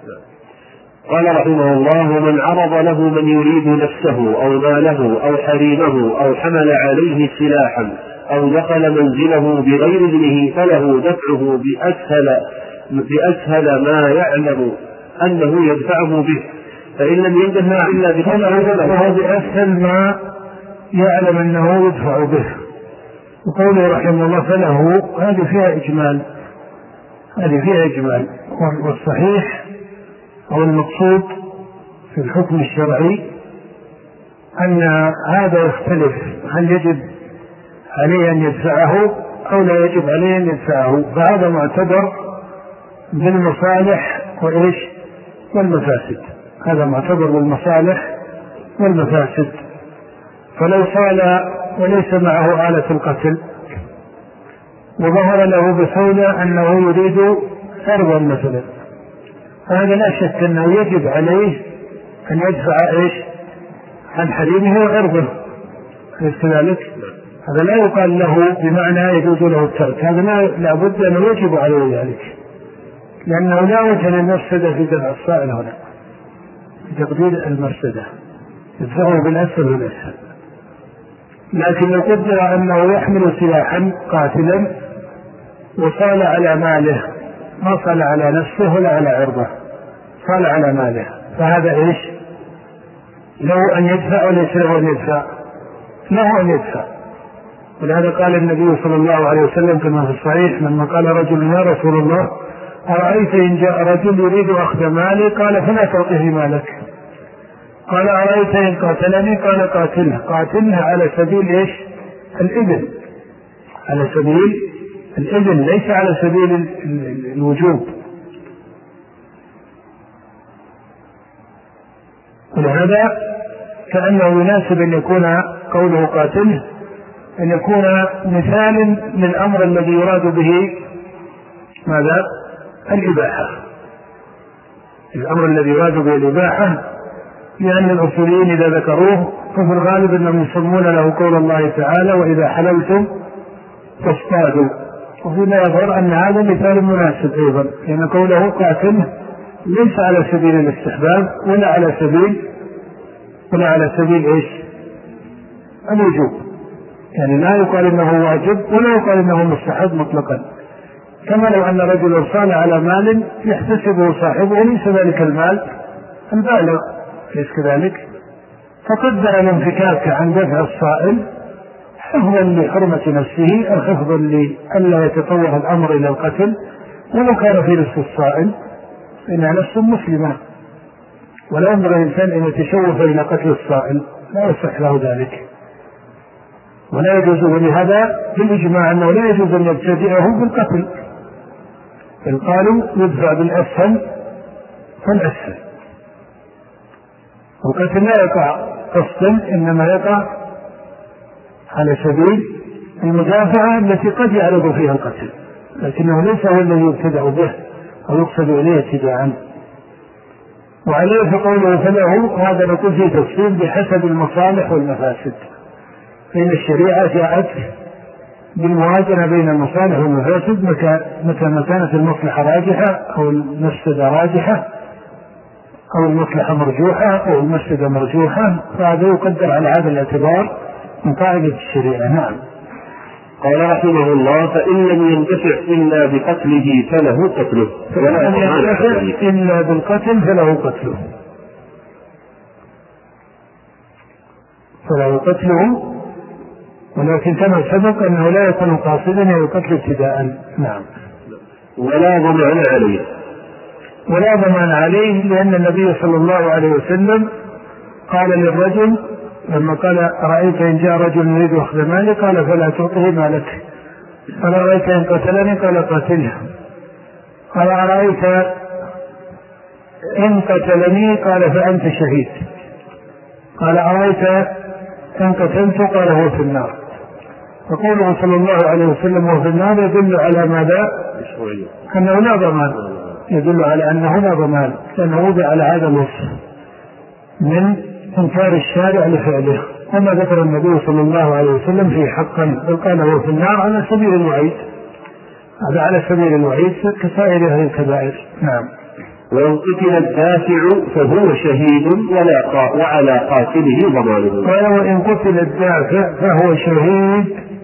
قال رحمه الله: ومن عرض له من يريد نفسه أو ماله أو حريمه أو حمل عليه سلاحا أو دخل منزله بغير إذنه فله دفعه بأسهل, بأسهل ما يعلم أنه يدفعه به، فإن لم يندفع إلا بقوله بأسهل ما يعلم أنه يدفع به. وقوله رحمه الله فله، هذه فيها إجمال، هذه فيها إجمال. والصحيح أو المقصود في الحكم الشرعي أن هذا يختلف، هل يجب عليه أن يدفعه أو لا يجب عليه أن يدفعه، فهذا معتبر بالمصالح وإيش والمفاسد، هذا معتبر بالمصالح والمفاسد. فلو صال وليس معه آلة القتل وظهر له بسهولة أنه يريد عرضا مثلا، فهذا لا شك أنه يجب عليه أن يدفع إيش عن حريمه وعرضه، كذلك هذا لا يقال له بمعنى يجوز له الترك، هذا لا بد أنه يجب عليه ذلك، لأنه لا وجه للمفسدة في دفع الصائل هنا، في تقدير المفسدة يدفعه بالأسهل والأسهل. لكن لو قدر أنه يحمل سلاحا قاتلا وصال على ماله، ما صال على نفسه ولا على عرضه، صال على ماله، فهذا إيش له أن يدفع وليس له أن يدفع، له أن يدفع. ولهذا قال النبي صلى الله عليه وسلم كما في الصحيح لما قال رجل: يا رسول الله أرأيت إن جاء رجل يريد أخذ مالي؟ قال: فلا تعطه مالك. قال: أرأيت إن قاتلني؟ قال: قاتله. قاتله على سبيل إيش الإذن، على سبيل الإذن، ليس على سبيل الوجوب. ولهذا كأنه يناسب أن يكون قوله قاتله أن يكون مثال للأمر الذي يراد به ماذا؟ الإباحة، الأمر الذي يراد به الإباحة، لأن الأصوليين إذا ذكروه ففي الغالب أنهم يسمون له قول الله تعالى: وإذا حللتم فاصطادوا. وهنا يظهر أن هذا مثال مناسب أيضا، لأن قوله قاتله ليس على سبيل الاستحباب ولا على سبيل ولا على سبيل إيش الوجوب، يعني لا يقال إنه واجب ولا يقال إنه مستحب مطلقا. كما لو أن رجلا صال على مال يحتسبه صاحبه وليس ذلك المال البالغ، ليس كذلك، فقدر الانفكاك عن دفع الصائل حفظا لحرمة نفسه أو حفظا لئلا يتطور الأمر إلى القتل، ولو كان في نفس الصائل فإنها نفس مسلمة، ولا ينبغي الإنسان أن يتشوف إلى قتل الصائل، لا يصح له ذلك ولا يجوز. ولهذا بالإجماع أنه لا يجوز أن يبتدئه بالقتل، بل قالوا يدفع بالأسهل فالأسهل. القتل لا يقع قصدا، إنما يقع على سبيل المدافعة التي قد يعرض فيها القتل، لكنه ليس هو الذي يبتدأ به أو يقصد إليه ابتداءً. وعليه فقوله فله، هذا نقول فيه تفصيل بحسب المصالح والمفاسد، فإن الشريعة جاءت بالموازنة بين المصالح والمفاسد متى ما كانت المصلحة راجحة أو المفسدة راجحة أو المصلحة مرجوحة أو المفسدة مرجوحة، فهذا يقدر على هذا الاعتبار من قاعدة الشريعة. نعم. قال رحمه الله: فإن لم ينتفع إلا بقتله فله قتله، فإن لم ينتفع إلا بالقتل فله قتله، فله قتله، ولكن كما سبق أنه لا يكون قاصدا أن يقتل ابتداء. نعم. ولا ضمان عليه، ولا ضمان عليه، لأن النبي صلى الله عليه وسلم قال للرجل لما قال: أرأيت إن جاء رجل يريد أخذ مالي؟ قال: فلا تعطه مالك. قال: أرأيت إن قتلني؟ قال: قاتله. قال: أرأيت إن قتلني؟ قال: فأنت شهيد. قال: أرأيت إن قتلت؟ قال: هو في النار. فقوله صلى الله عليه وسلم هو في النار يدل على ماذا؟ أنه لا ضمان، يدل على أنه لا ضمان، لأنه وضع على هذا الوصف من إنكار الشارع لفعله، وما ذكر النبي صلى الله عليه وسلم فيه حقا، بل قال هو في النار على سبيل الوعيد، هذا على سبيل الوعيد كسائر أهل الكبائر. نعم. وإن قتل الدافع فهو شهيد ولا وعلى قاتله ضمانه. وإن قتل الدافع فهو شهيد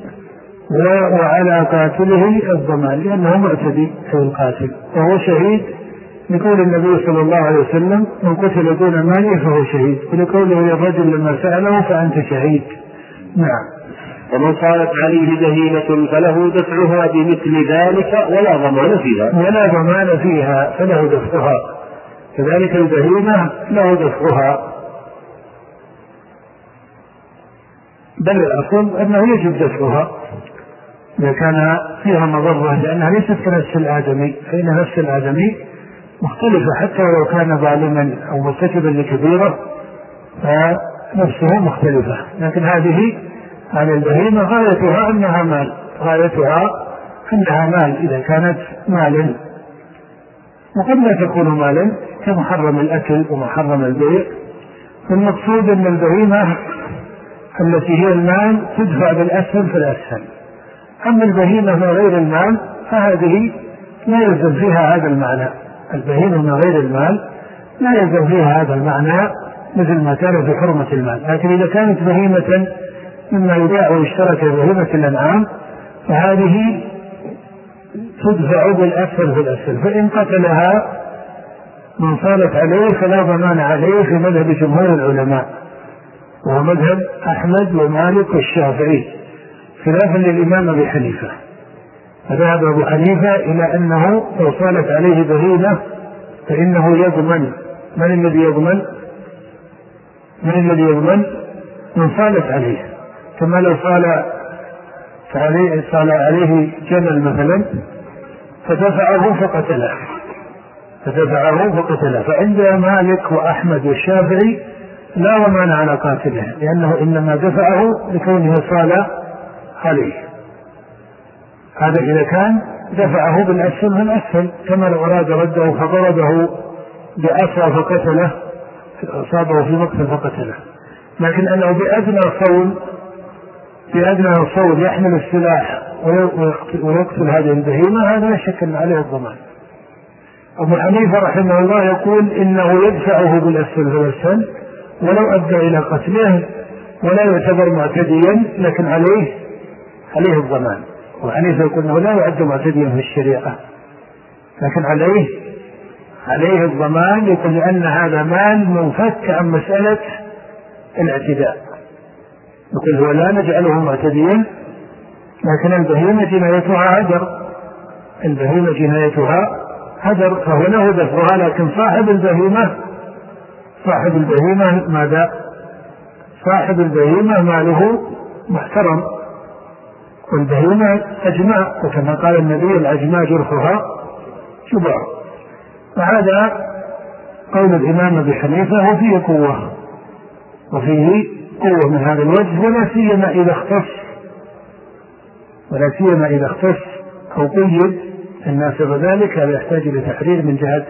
وعلى قاتله الضمان، لأنه معتدي في القاتل، وهو شهيد لقول النبي صلى الله عليه وسلم من قتل دون ماله فهو شهيد، ولقوله للرجل لما سأله فأنت شهيد. نعم. ومن صارت عليه بهيمة فله دفعها بمثل ذلك ولا ضمان فيها. ولا ضمان فيها فله دفعها، كذلك البهيمة له دفعها، بل الأصل أنه يجب دفعها إذا كان فيها مضرة، لأنها ليست كنفس الآدمي، فإن نفس الآدمي مختلفة حتى ولو كان ظالما أو مرتكبا لكبيرة فنفسه مختلفة، لكن هذه هذه البهيمة غايتها أنها مال، غايتها أنها مال إذا كانت مالا، وقد لا تكون مالا كمحرم الأكل ومحرم البيع. المقصود أن البهيمة التي هي المال تدفع بالأسهل فالأسهل، أما البهيمة من غير المال فهذه لا يلزم فيها هذا المعنى، البهيمة من غير المال لا يلزم فيها هذا المعنى مثل ما كان في حرمة المال. لكن إذا كانت بهيمة مما يباع ويشترى كبهيمة الأنعام فهذه تدفع بالأسهل في الأسهل، فإن قتلها من صالت عليه فلا ضمان عليه في مذهب جمهور العلماء، وهو مذهب أحمد ومالك والشافعي، خلافا للإمام أبي حنيفة. فذهب أبو حنيفة إلى أنه لو صالت عليه بهيمة فإنه يضمن. من الذي يضمن؟ من الذي يضمن؟ من صالت عليه، كما لو صال عليه, صال عليه جمل مثلا فدفعه فقتله فدفعه فقتله فعند مالك وأحمد والشافعي لا ضمان على قاتله، لأنه إنما دفعه لكونه صال عليه. هذا إذا كان دفعه بالأسهل فالأسهل، كما لو أراد رده فضربه بعصا فقتله، أصابه في مقتل فقتله. لكن أنه بأدنى صول بأدنى صول يحمل السلاح ويقتل هذه البهيمة، هذا لا شك أن عليه الضمان. أبو حنيفة رحمه الله يقول إنه يدفعه بالأسهل فالأسهل ولو أدى إلى قتله ولا يعتبر معتديا، لكن عليه عليه الضمان. وحنيفة يقول أنه لا يعد معتديا في الشريعة، لكن عليه عليه الضمان، يقول لأن هذا مال منفك عن مسألة الاعتداء، يقول هو لا نجعله معتديا، لكن البهيمة جنايتها هدر، البهيمة جنايتها هدر فهو له دفعها، لكن صاحب البهيمة صاحب البهيمة ماذا؟ صاحب البهيمة ماله محترم، والبهيمة أجماع، وكما قال النبي الأجماع جرحها شبع. فهذا قول الإمام أبي حنيفة وفيه قوة وفيه قوة من هذا الوجه، ولا سيما إذا اختص ولا سيما إذا اختص أو قيد الناس بذلك، هذا يحتاج إلى تحرير من جهة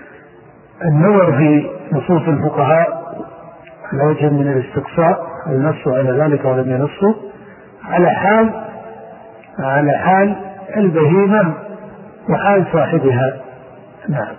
النظر في نصوص الفقهاء على وجه من الاستقصاء، هل نصوا على ذلك ولم ينصوا، على حال على حال البهيمة وحال صاحبها. نعم.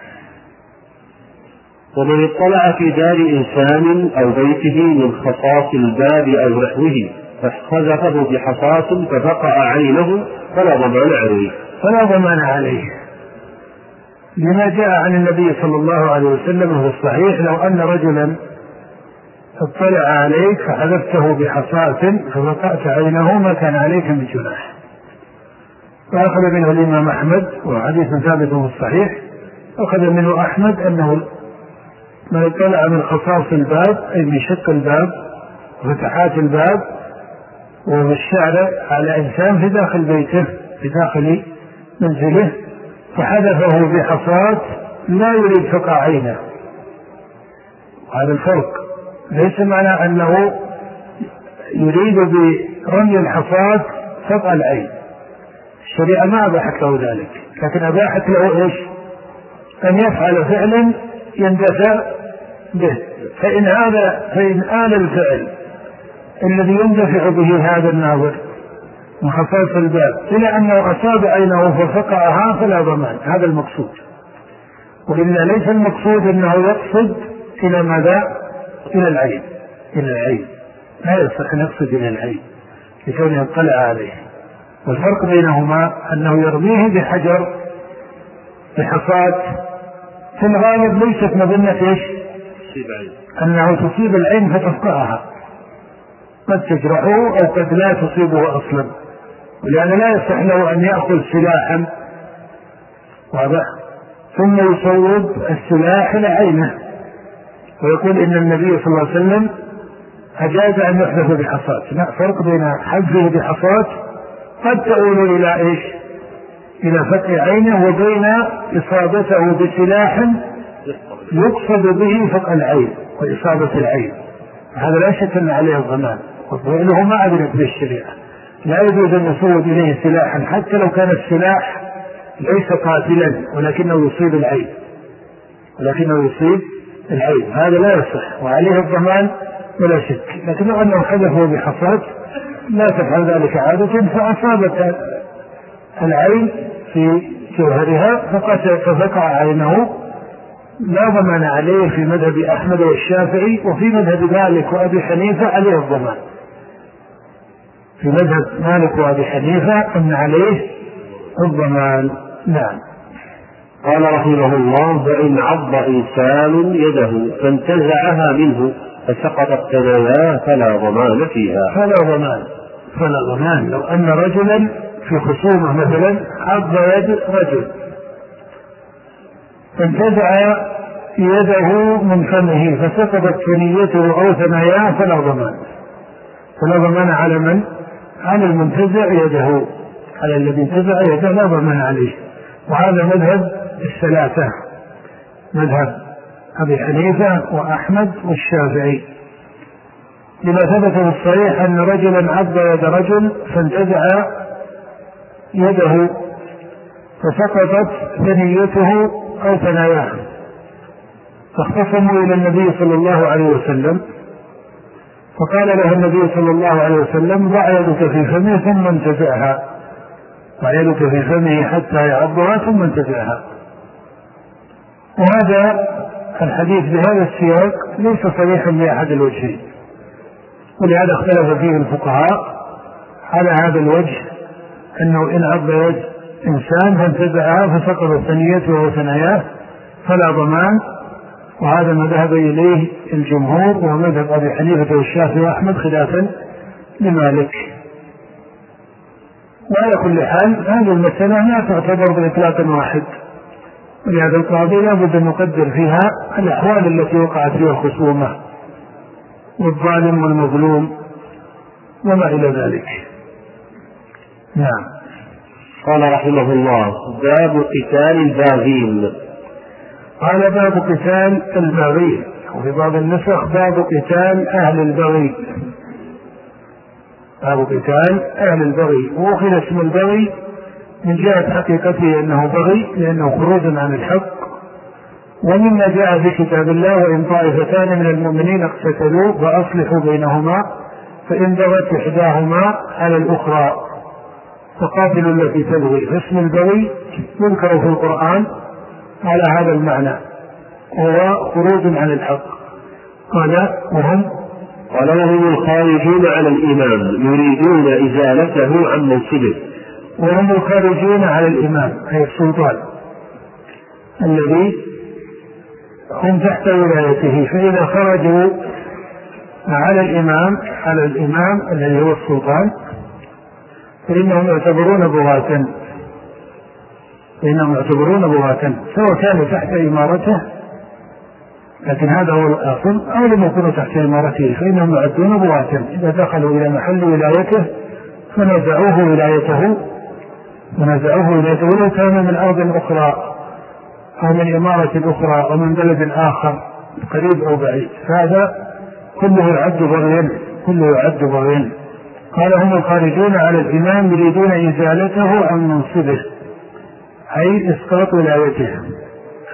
ومن اطلع في دار إنسان أو بيته من خصاص الباب أو نحوه فاختذفه بحصاص ففقع عينه فلا ضمان عليه فلا ضمان عليه لما جاء عن النبي صلى الله عليه وسلم في الصحيح: لو أن رجلا اطلع عليك فحذفته بحصاة ففقعت عينه ما كان عليك من جناح. فأخذ منه الإمام أحمد، وحديث ثابت في الصحيح، أخذ منه أحمد أنه من اطلع من خصاص الباب أي من شق الباب وفتحات الباب وفي الشارع على إنسان في داخل بيته في داخل منزله فحذفه بحصاة لا يريد فقع عينه. هذا الفرق، ليس معنى أنه يريد برمي الحصاة فقع العين، الشريعة ما أباحت له ذلك، لكن أباحت له إيش؟ أن يفعل فعلا يندفع به، فإن هذا فإن آل الفعل الذي يندفع به هذا الناظر من خصائص الباب إلى أنه أصاب عينه ففقعها فلا ضمان، هذا المقصود. وإلا ليس المقصود أنه يقصد إلى ماذا؟ إلى العين، إلى العين لا يصح أن يقصد إلى العين لكونه اطلع عليه. والفرق بينهما أنه يرميه بحجر بحصاة في الغالب ليست مظنة إيش؟ أنه تصيب العين فتفقعها، قد تجرحه أو قد لا تصيبه أصلا، ولأن لا يصح له أن يأخذ سلاحا واضح ثم يصوب السلاح إلى عينه ويقول إن النبي صلى الله عليه وسلم أجاز أن يحدث بحصاة. لا فرق بين حذفه بحصاة قد تؤول إلى إيش؟ إلى فتح عينه، وبين إصابته بسلاح يقصد به فتح العين وإصابة العين، هذا لا شك أن عليه الضمان، وفعله ما أذنت به الشريعة. لا يجوز أن يصوب إليه سلاحا حتى لو كان السلاح ليس قاتلا ولكنه يصيب العين ولكنه يصيب العين هذا لا يصح وعليه الضمان ولا شك. لكن لو أنه حدثه بحصاة لا تفعل ذلك عادة فأصابت العين في جوهرها ففقع عينه لا ضمان عليه في مذهب أحمد والشافعي، وفي مذهب مالك وأبي حنيفة عليه الضمان. في مذهب مالك وأبي حنيفة أن عليه الضمان. نعم. قال رحمه الله: فإن عض إنسان يده فانتزعها منه فسقطت ثناياه فلا ضمان فيها. فلا ضمان فلا ضمان لو أن رجلا في خصومة مثلا عض يد رجل فانتزع يده من فمه فسقطت ثنيته أو ثناياه فلا ضمان. فلا ضمان على من؟ على المنتزع يده، على الذي انتزع يده لا ضمان عليه. وهذا مذهب الثلاثة، مذهب أبي حنيفة وأحمد والشافعي، لما ثبت في الصحيح أن رجلا عض يد رجل فانتزع يده فسقطت ثنيته أو ثناياه، فاختصموا إلى النبي صلى الله عليه وسلم فقال له النبي صلى الله عليه وسلم: ضع يدك في فمه ثم انتزعها، ضع يدك في فمه حتى يعضها ثم انتزعها. وهذا الحديث بهذا السياق ليس صريحا بأحد الوجهين، ولهذا اختلف فيه الفقهاء على هذا الوجه، أنه إن عض يد إنسان فانتزعها فسقطت ثنيته وثناياه فلا ضمان، وهذا ما ذهب إليه الجمهور وهو مذهب أبي حنيفة والشافعي وأحمد خلافا لمالك. وعلى كل حال هذه المسألة لا تعتبر بإطلاق واحد، ولهذا القاضي لا بد أن نقدر فيها الأحوال التي وقعت فيها الخصومة والظالم والمظلوم وما إلى ذلك. نعم. قال رحمه الله: باب قتال الباغين. قال: باب قتال الباغين، وفي بعض النسخ باب قتال أهل البغي. باب قتال أهل البغي، وأخذ اسم البغي من جهة حقيقته أنه بغي لأنه خروج عن الحق، ومما جاء في كتاب الله: وإن طائفتان من المؤمنين اقتتلوا فأصلحوا بينهما فإن بغت إحداهما على الأخرى فقاتلوا التي تبغي. فاسم البغي يذكر في القرآن على هذا المعنى، وهو خروج عن الحق. قال: وهم قال: وهم الخارجون على الإمام يريدون إزالته عن منصبه. وهم الخارجون على الإمام أي السلطان الذي هم تحت ولايته، فإذا خرجوا على الإمام على الإمام الذي هو السلطان فإنهم يعتبرون بغاة فإنهم يعتبرون بغاة سواء كانوا تحت إمارته، لكن هذا هو الأصل، أو لم يكونوا تحت إمارته فإنهم يعدون بغاة. إذا دخلوا إلى محل ولايته فنزعوه ولايته ونزعوه ولايته ولو كان من أرض أخرى أو من إمارة أخرى أو من بلد آخر قريب أو بعيد، فهذا كله يعد بغيا كله يعد بغيا. قال: هم الخارجون على الإمام يريدون إزالته عن منصبه أي إسقاط ولايته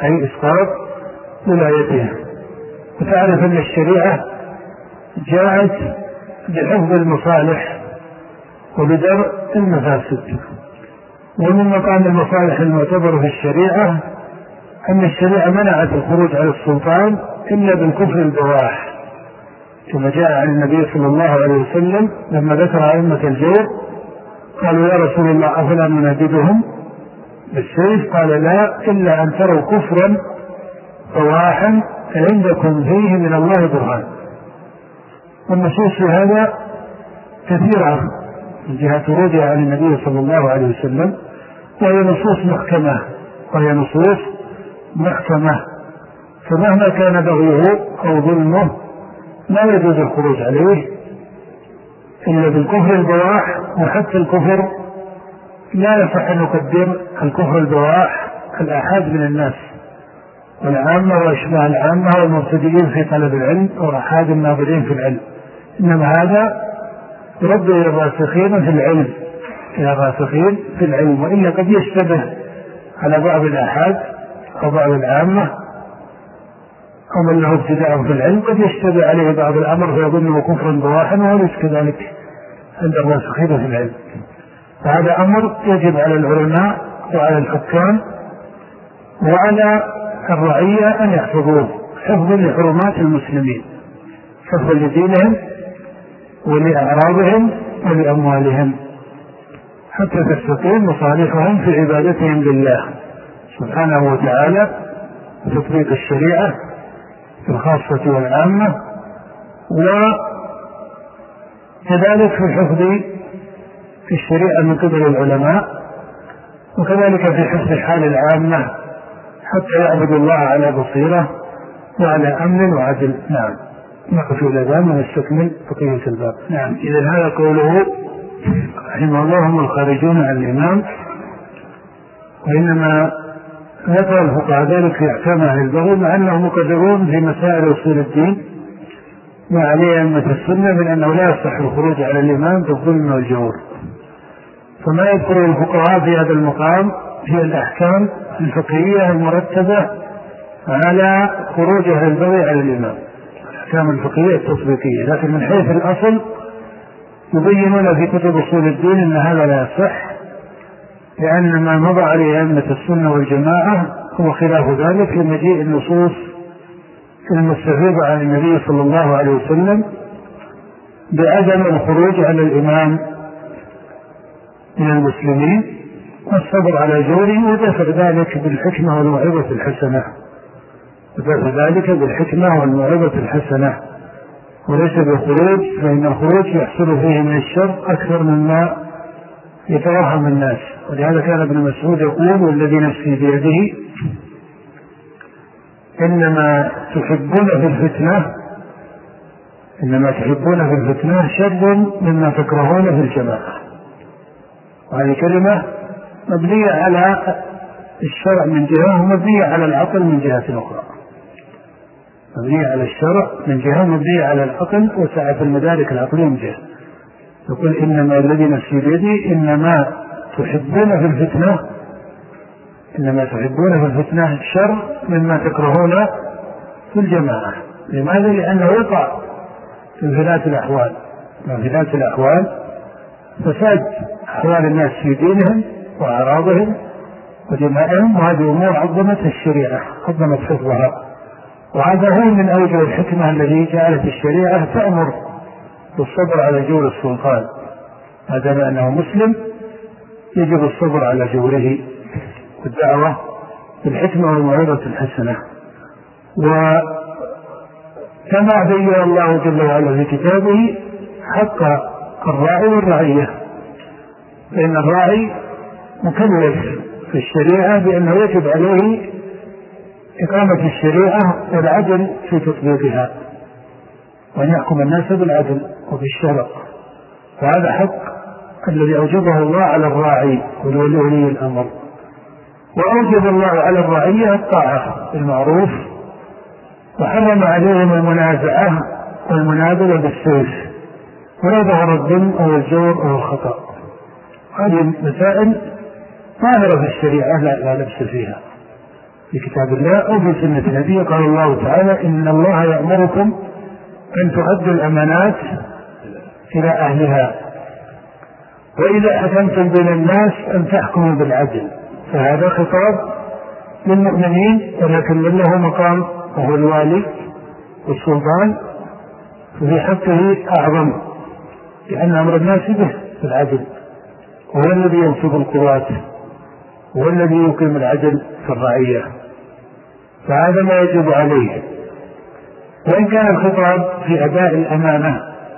أي إسقاط ولايته. وتعرف أن الشريعة جاءت بحفظ المصالح وبدرء المفاسد. ومن مقام المصالح المعتبر في الشريعة أن الشريعة منعت الخروج على السلطان إلا بالكفر البواح، كما جاء عن النبي صلى الله عليه وسلم لما ذكر أئمة الجور قالوا يا رسول الله أفلا ننادبهم بالسيف؟ قال لا، إلا أن تروا كفرا بواحا عندكم فيه من الله برهان. والنصوص في هذا كثيرة من جهة ورودها عن النبي صلى الله عليه وسلم، وهي نصوص محكمة وهي نصوص محكمة فمهما كان بغيه أو ظلمه لا يجوز الخروج عليه إلا بالكفر البواح. وحتى الكفر لا يصح أن نقدر الكفر البواح الآحاد من الناس والعامة وأشباه العامة والمبتدئين في طلب العلم وأحاد الناظرين في العلم، إنما هذا يرد إلى الراسخين في العلم إلى الراسخين في العلم. وإلا قد يشتبه على بعض الآحاد أو بعض العامة أو من له ابتداء في العلم قد يشتبه عليه بعض الأمر فيظنه كفرا بواحا وليس كذلك عند الراسخين في العلم. فهذا أمر يجب على العلماء وعلى الحكام وعلى الرعية أن يحفظوه حفظا لحرمات المسلمين، حفظا لدينهم ولأعراضهم ولأموالهم، حتى تستقيم مصالحهم في عبادتهم لله سبحانه وتعالى وتطبيق الشريعة في الخاصة والعامة، وكذلك في حفظ الشريعة من قبل العلماء، وكذلك في حفظ حال العامة حتى يعبدوا الله على بصيرة وعلى أمن وعدل. نعم، نقف إلى ذلك ونستكمل بقية الباب. نعم، إذا هذا قوله رحمه الله هم الخارجون عن الإمام، وإنما ذكر الفقهاء ذلك في أحكام أهل البغي مع أنهم مقدرون في مسائل أصول الدين وعليه أئمة السنة من أنه لا يصح الخروج على الإمام بالظلم والجور. فما يذكر الفقهاء في هذا المقام هي الأحكام الفقهية المرتبة على خروج أهل البغي على الإمام، الأحكام الفقهية التطبيقية. لكن من حيث الأصل يبينون في كتب أصول الدين أن هذا لا يصح، لأن ما مضى عليه أئمة السنة والجماعة هو خلاف ذلك لمجيء النصوص المستفيضة عن النبي صلى الله عليه وسلم بعدم الخروج على الإمام من المسلمين والصبر على جوره، ودفع ذلك بالحكمة والموعظة الحسنة، ودفع ذلك بالحكمة والموعظة الحسنة وليس بالخروج، فإن الخروج يحصل فيه من الشر أكثر مما يتوهم الناس. ولهذا كان ابن مسعود يقول والذي نفسي بيده إنما تحبون في الفتنة إنما تحبون في الفتنة شر مما تكرهون في الجماعة. وهذه كلمة مبنية على الشرع من جهة ومبنية على العقل من جهة أخرى، مبنية على الشرع من جهة ومبنية على العقل وسعة المدارك العقلية من جهة. يقول إنما الذي نفسي بيدي إنما تحبون في الفتنة إنما تحبون في الفتنة شر مما تكرهون في الجماعة. لماذا؟ لأنه يقع في انفلات الأحوال انفلات الأحوال فساد أحوال الناس في دينهم وأعراضهم ودمائهم، وهذه أمور عظمت الشريعة عظمت حفظها. وهذا هو من أوجه الحكمة الذي جعلت الشريعة تأمر بالصبر على جور السلطان، هذا لأنه مسلم يجب الصبر على جوره والدعوة بالحكمة والموعظة الحسنة. وكما بين الله جل وعلا في كتابه حق الراعي والرعية، فإن الراعي مكلف في الشريعة بأنه يجب عليه إقامة الشريعة والعدل في تطبيقها، وأن يحكم الناس بالعدل وبالشرع، فهذا حق الذي أوجبه الله على الراعي ولولي الأمر. وأوجب الله على الرعية الطاعة بالمعروف، وحرم عليهم المنازعة والمنابذة بالسيف ولا ظهر الظلم أو الجور أو الخطأ. هذه مسائل ظاهرة في الشريعة لا, لا لبس فيها، في كتاب الله أو في سنة النبي. قال الله تعالى: إن الله يأمركم أن تؤدوا الأمانات إلى أهلها وإذا حكمتم بين الناس أن تحكموا بالعدل. فهذا خطاب للمؤمنين، ولكن من له مقام وهو الوالي والسلطان ففي حقه أعظم، لأن أمر الناس به في العدل، هو الذي ينصب القوات، هو الذي يقيم العدل في الرعية، فهذا ما يجب عليه. وإن كان الخطاب في أداء الأمانة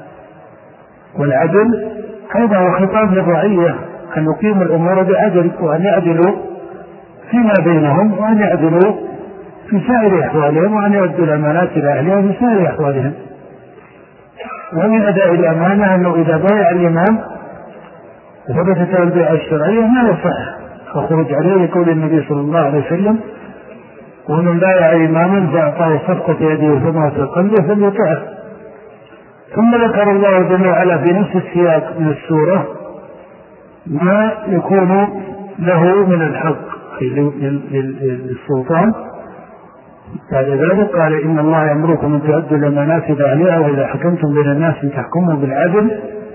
والعدل أيضا هو خطاب للرعية، أن يقيم الأمور بعدل وأن يعدلوا فيما بينهم وأن يعدلوا في سائر أحوالهم وأن يؤدوا الأمانات إلى أهلها في سائر أحوالهم. ومن أداء الأمانة أنه إذا بايع الإمام وثبتت البيعة الشرعية ما يصح الخروج عليه، لقول النبي صلى الله عليه وسلم: ومن بايع إماما فأعطاه صفقة يده ثم قلبه فليطعه. ثم ذكر الله جل وعلا في نفس السياق من السورة ما يكون له من الحق للسلطان. بعد ذلك قال: إن الله يأمركم أن تؤدوا الأمانات إلى أهلها وإذا حكمتم بين الناس أن تحكموا بالعدل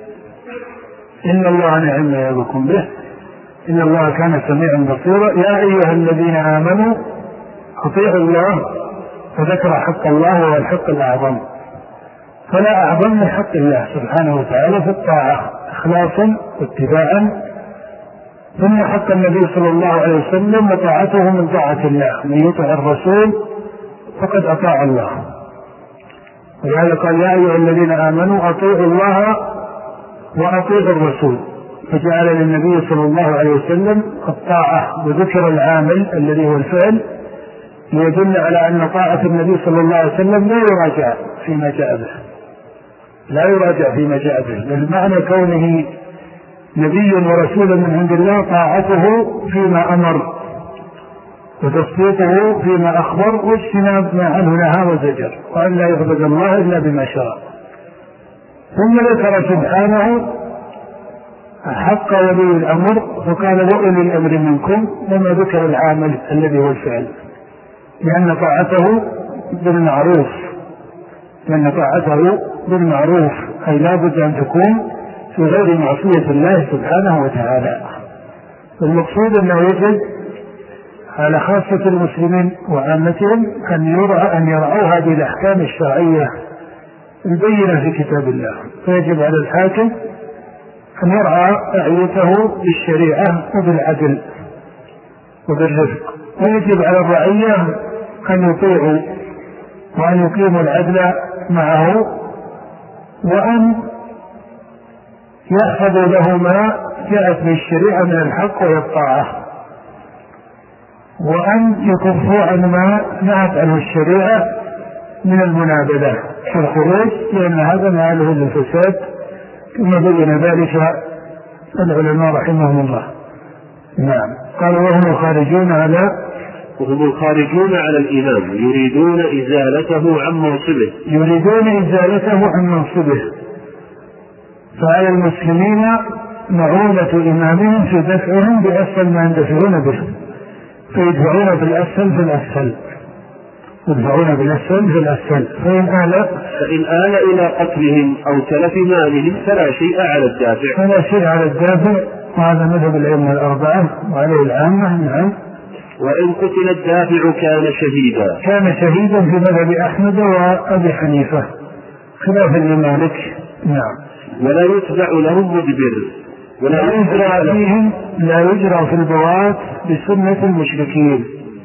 إن الله نعم ما يعظكم به إن الله كان سميعا بصيرا. يا أيها الذين آمنوا أطيعوا الله، فذكر حق الله وهو الحق الأعظم، فلا أعظم من حق الله سبحانه وتعالى في الطاعة إخلاصا واتباعا. ثم حق النبي صلى الله عليه وسلم وطاعته من طاعة الله، من يطع الرسول فقد أطاع الله. ولهذا قال: يا أيها الذين آمنوا أطيعوا الله وأطيعوا الرسول، فجعل للنبي صلى الله عليه وسلم الطاعة وذكر العامل الذي هو الفعل ليدل على أن طاعة النبي صلى الله عليه وسلم لا يراجع فيما جاء به، لا يراجع فيما جاء به، بل معنى كونه نبي ورسول من عند الله طاعته فيما أمر وتصديقه فيما أخبر واجتناب ما عنه نهى وزجر، وأن لا يعبد الله إلا بما شرع. ثم ذكر سبحانه حق ولي الأمر فقال: وأولي الأمر منكم، لما ذكر العامل الذي هو الفعل، لأن طاعته بالمعروف لأن طاعته بالمعروف أي لا بد أن تكون في غير معصية الله سبحانه وتعالى. المقصود أنه يجب على خاصة المسلمين وعامتهم أن يرعى أن يرعوا هذه الأحكام الشرعية البينة في كتاب الله، فيجب على الحاكم أن يرعى رعيته بالشريعة وبالعدل وبالرفق، ويجب على الرعية أن يطيعوا وأن يقيموا العدل معه وأن يأخذوا له ما جاءت به الشريعة من الحق والطاعة، وأن يكفوا عن ما نهت عنه الشريعة من المنابذة في الخروج، لأن هذا مآله للفساد كما بين ذلك العلماء رحمهم الله. نعم. قال: وهم خارجون على وهم الخارجون على الإمام يريدون إزالته عن منصبه يريدون إزالته عن منصبه فعلى المسلمين معونة إمامهم في دفعهم بأسفل ما يندفعون به، فيدفعون بالأسفل في الأسفل يدفعون بالأسفل في الأسفل فإن آل فإن آل إلى قتلهم أو تلف مالهم فلا شيء على الدافع فلا شيء على الدافع وهذا مذهب الأئمة الأربعة وعليه العامة. نعم. وإن قتل الدافع كان شهيدا كان شهيدا في مذهب أحمد وأبي حنيفة خلاف لمالك. نعم. ولا يتبع لهم مدبر ولا يجرى فيهم لا يجرى في البوات بسنة المشركين.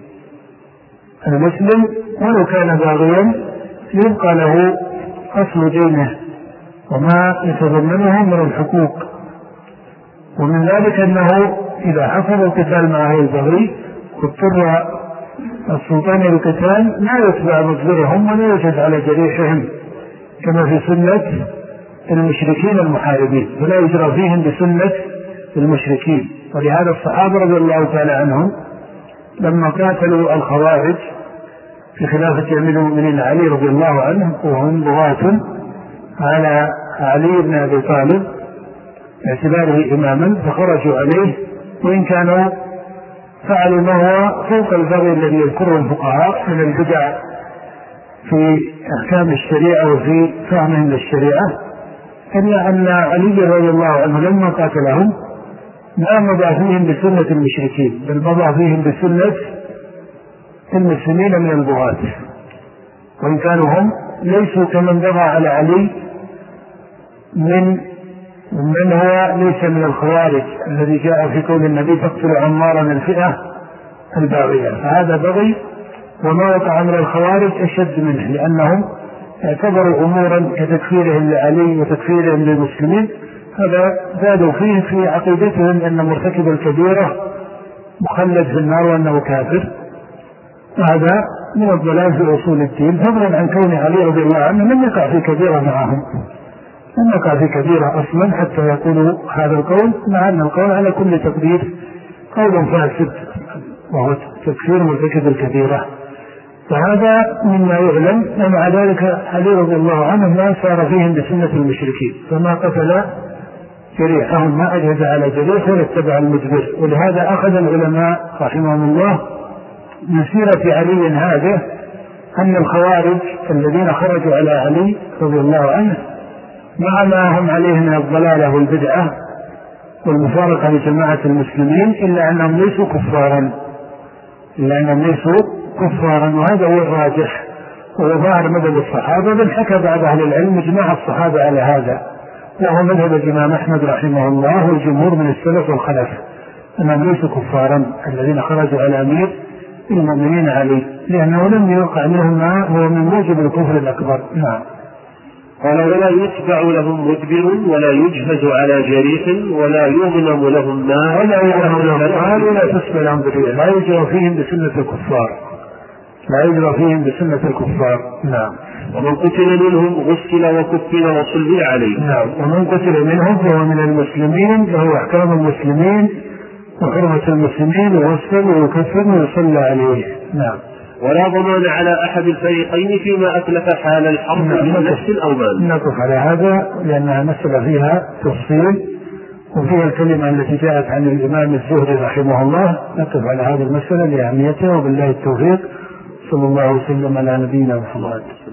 المسلم ولو كان باغيا يبقى له أصل دينه وما يتضمنه من الحقوق، ومن ذلك أنه إذا حصل القتال مع هذا البغي واضطر السلطان القتال لا يتبع مصدرهم ولا يجد على جريحهم كما في سنة المشركين المحاربين، فلا يجرى فيهم بسنة المشركين. ولهذا الصحابة رضي الله تعالى عنهم لما قاتلوا الخوارج في خلافة أمير المؤمنين علي رضي الله عنه وهم بغاة على علي بن أبي طالب باعتباره إماما، فخرجوا عليه وإن كانوا فعلوا ما هو فوق البغي الذي يذكره الفقهاء من البدع في أحكام الشريعة وفي فهمهم للشريعة، إلا أن علي رضي الله عنه لما قاتلهم ما مضى فيهم بسنة المشركين، بل مضى فيهم بسنة المسلمين من البغاة، وإن كانوا هم ليسوا كمن بغى على علي من من هو ليس من الخوارج الذي جاء في قول النبي تقتل عمارا الفئة الباغية، فهذا بغي، وما وقع من الخوارج أشد منه، لأنهم اعتبروا أمورا كتكفيرهم لعلي وتكفيرهم للمسلمين، هذا زادوا فيه في عقيدتهم أن مرتكب الكبيرة مخلد في النار وأنه كافر، وهذا من الضلال في أصول الدين، فضلا عن كون علي رضي الله عنه لم يقع في كبيرة معهم، لم يقع في كبيرة أصلا حتى يقولوا هذا القول، مع أن القول على كل تقدير قول فاسد وهو تكفير مرتكب الكبيرة، وهذا مما يعلم. ومع ذلك علي رضي الله عنه ما سار فيهم بسنة المشركين، فما قتل جريحهم، ما أجهز على جريح ولا اتبع المدبر، ولهذا أخذ العلماء رحمهم الله من سيرة علي هذا أن الخوارج الذين خرجوا على علي رضي الله عنه مع ما هم عليه من الضلالة والبدعة والمفارقة لجماعة المسلمين، إلا أنهم ليسوا كفارا، إلا أنهم ليسوا كفارا، وهذا هو الراجح وهو ظاهر مذهب الصحابة، بل حكى بعض أهل العلم اجماع الصحابة على هذا، وهو مذهب الإمام أحمد رحمه الله والجمهور من السلف والخلف، أنهم ليسوا كفارا الذين خرجوا على أمير المؤمنين عليه، لأنه لم يوقع منهم ما هو من موجب الكفر الأكبر. نعم. قال ولا يتبع لهم مدبر ولا يجهز على جريح ولا يغنم لهم مال ولا يغنم لهم مال ولا تسمى لهم بريء، لا يجرى فيهم بسنة الكفار، لا يجرى فيهم بسنة الكفار. نعم. ومن قتل منهم غسل وكفن وصلي عليه. نعم. ومن قتل منهم فهو من المسلمين، له أحكام المسلمين وحرمة المسلمين، وغسل ويكفن ويصلى عليه. نعم. ولا ضمان على أحد الفريقين فيما أتلف حال الحرب من نفس أو مال. نقف على هذا لأنها مسألة فيها تفصيل، وفيها الكلمة التي جاءت عن الإمام الزهري رحمه الله، نقف على هذه المسألة لأهميتها، وبالله التوفيق، صلى الله وسلم على نبينا محمد.